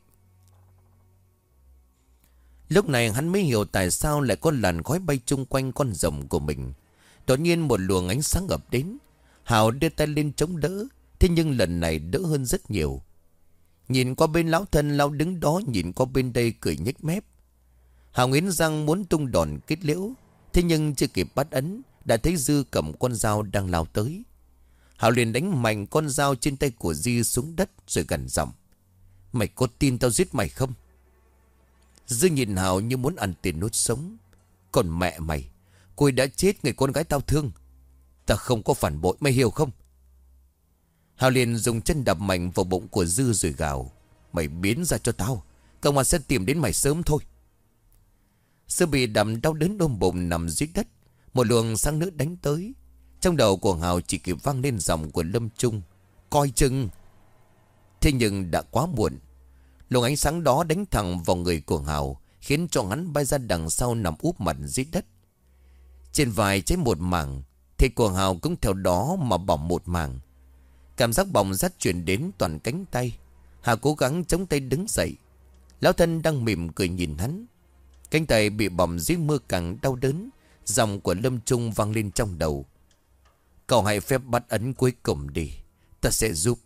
Lúc này hắn mới hiểu tại sao lại có làn khói bay chung quanh con rồng của mình. Đột nhiên một luồng ánh sáng ập đến. Hào đưa tay lên chống đỡ, thế nhưng lần này đỡ hơn rất nhiều. Nhìn qua bên lão thân, lão đứng đó nhìn qua bên đây cười nhếch mép. Hào nghiến răng muốn tung đòn kết liễu. Thế nhưng chưa kịp bắt ấn, đã thấy Dư cầm con dao đang lao tới. Hào liền đánh mạnh con dao trên tay của Dư xuống đất rồi gằn giọng: Mày có tin tao giết mày không? Dư nhìn Hào như muốn ăn tiền nuốt sống. Còn mẹ mày, cô ấy đã chết, người con gái tao thương. Ta không có phản bội, mày hiểu không? Hào liền dùng chân đập mạnh vào bụng của Dư rồi gào: Mày biến ra cho tao, công an sẽ tìm đến mày sớm thôi. Dư bị đầm đau đớn ôm bụng nằm dưới đất. Một luồng sáng nước đánh tới. Trong đầu của Hào chỉ kịp vang lên giọng của Lâm Trung: Coi chừng. Thế nhưng đã quá muộn. Luồng ánh sáng đó đánh thẳng vào người của Hào, khiến cho hắn bay ra đằng sau nằm úp mặt dưới đất. Trên vai cháy một mảng, thì của Hào cũng theo đó mà bỏng một mảng. Cảm giác bỏng rát truyền đến toàn cánh tay. Hào cố gắng chống tay đứng dậy. Lão thân đang mỉm cười nhìn hắn. Cánh tay bị bỏng dưới mưa càng đau đớn. Giọng của Lâm Trung vang lên trong đầu: Cậu hãy phép bắt ấn cuối cùng đi, ta sẽ giúp.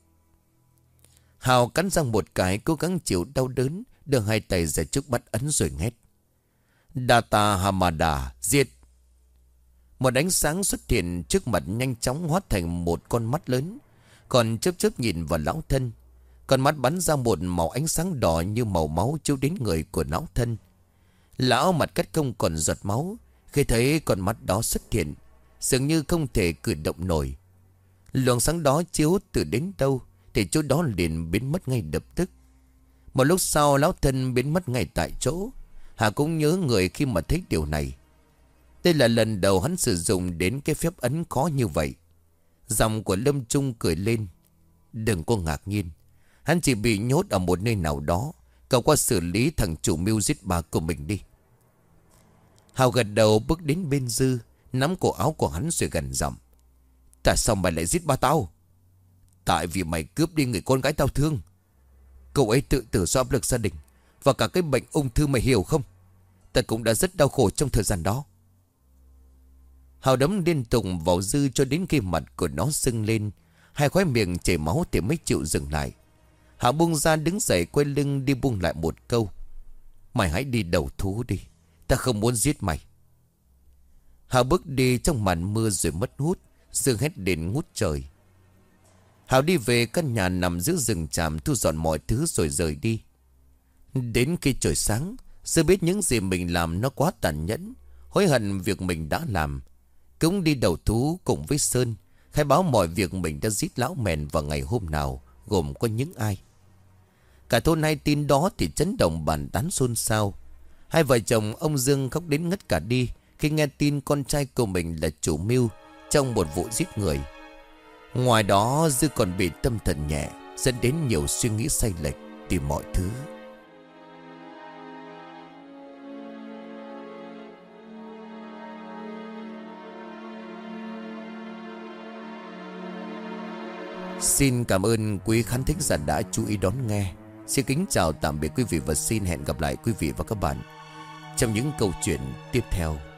Hào cắn răng một cái, cố gắng chịu đau đớn, đưa hai tay ra trước bắt ấn rồi hét: Data Hamada, giết! Một ánh sáng xuất hiện trước mặt, nhanh chóng hóa thành một con mắt lớn, còn chớp chớp nhìn vào lão thân. Con mắt bắn ra một màu ánh sáng đỏ như màu máu chiếu đến người của lão thân. Lão mặt cắt không còn giọt máu. Khi thấy con mắt đó xuất hiện, dường như không thể cử động nổi. Luồng sáng đó chiếu từ đến đâu thì chỗ đó liền biến mất ngay lập tức. Một lúc sau lão thân biến mất ngay tại chỗ. Hà cũng nhớ người khi mà thấy điều này. Đây là lần đầu hắn sử dụng đến cái phép ấn khó như vậy. Giọng của Lâm Trung cười lên: Đừng có ngạc nhiên, hắn chỉ bị nhốt ở một nơi nào đó. Cậu qua xử lý thằng chủ mưu giết bà của mình đi. Hào gật đầu bước đến bên Dư, nắm cổ áo của hắn rồi gằn giọng: Tại sao mày lại giết ba tao? Tại vì mày cướp đi người con gái tao thương. Cậu ấy tự tử do áp lực gia đình và cả cái bệnh ung thư, mày hiểu không? Ta cũng đã rất đau khổ trong thời gian đó. Hào đấm liên tục vào Dư cho đến khi mặt của nó sưng lên, hai khóe miệng chảy máu thì mới chịu dừng lại. Hào buông ra đứng dậy, quay lưng đi buông lại một câu: Mày hãy đi đầu thú đi, ta không muốn giết mày. Hào bước đi trong màn mưa rồi mất hút. Dương hét đến ngút trời. Hào đi về căn nhà nằm giữa rừng tràm, thu dọn mọi thứ rồi rời đi. Đến khi trời sáng, Dương biết những gì mình làm nó quá tàn nhẫn, hối hận việc mình đã làm. Cũng đi đầu thú cùng với Sơn, khai báo mọi việc mình đã giết lão mèn vào ngày hôm nào, gồm có những ai. Cả thôn hay tin đó thì chấn động bàn tán xôn xao. Hai vợ chồng ông Dương khóc đến ngất cả đi khi nghe tin con trai của mình là chủ mưu trong một vụ giết người. Ngoài đó, Dư còn bị tâm thần nhẹ, dẫn đến nhiều suy nghĩ sai lệch tìm mọi thứ. Xin cảm ơn quý khán thính giả đã chú ý đón nghe. Xin kính chào tạm biệt quý vị và xin hẹn gặp lại quý vị và các bạn trong những câu chuyện tiếp theo.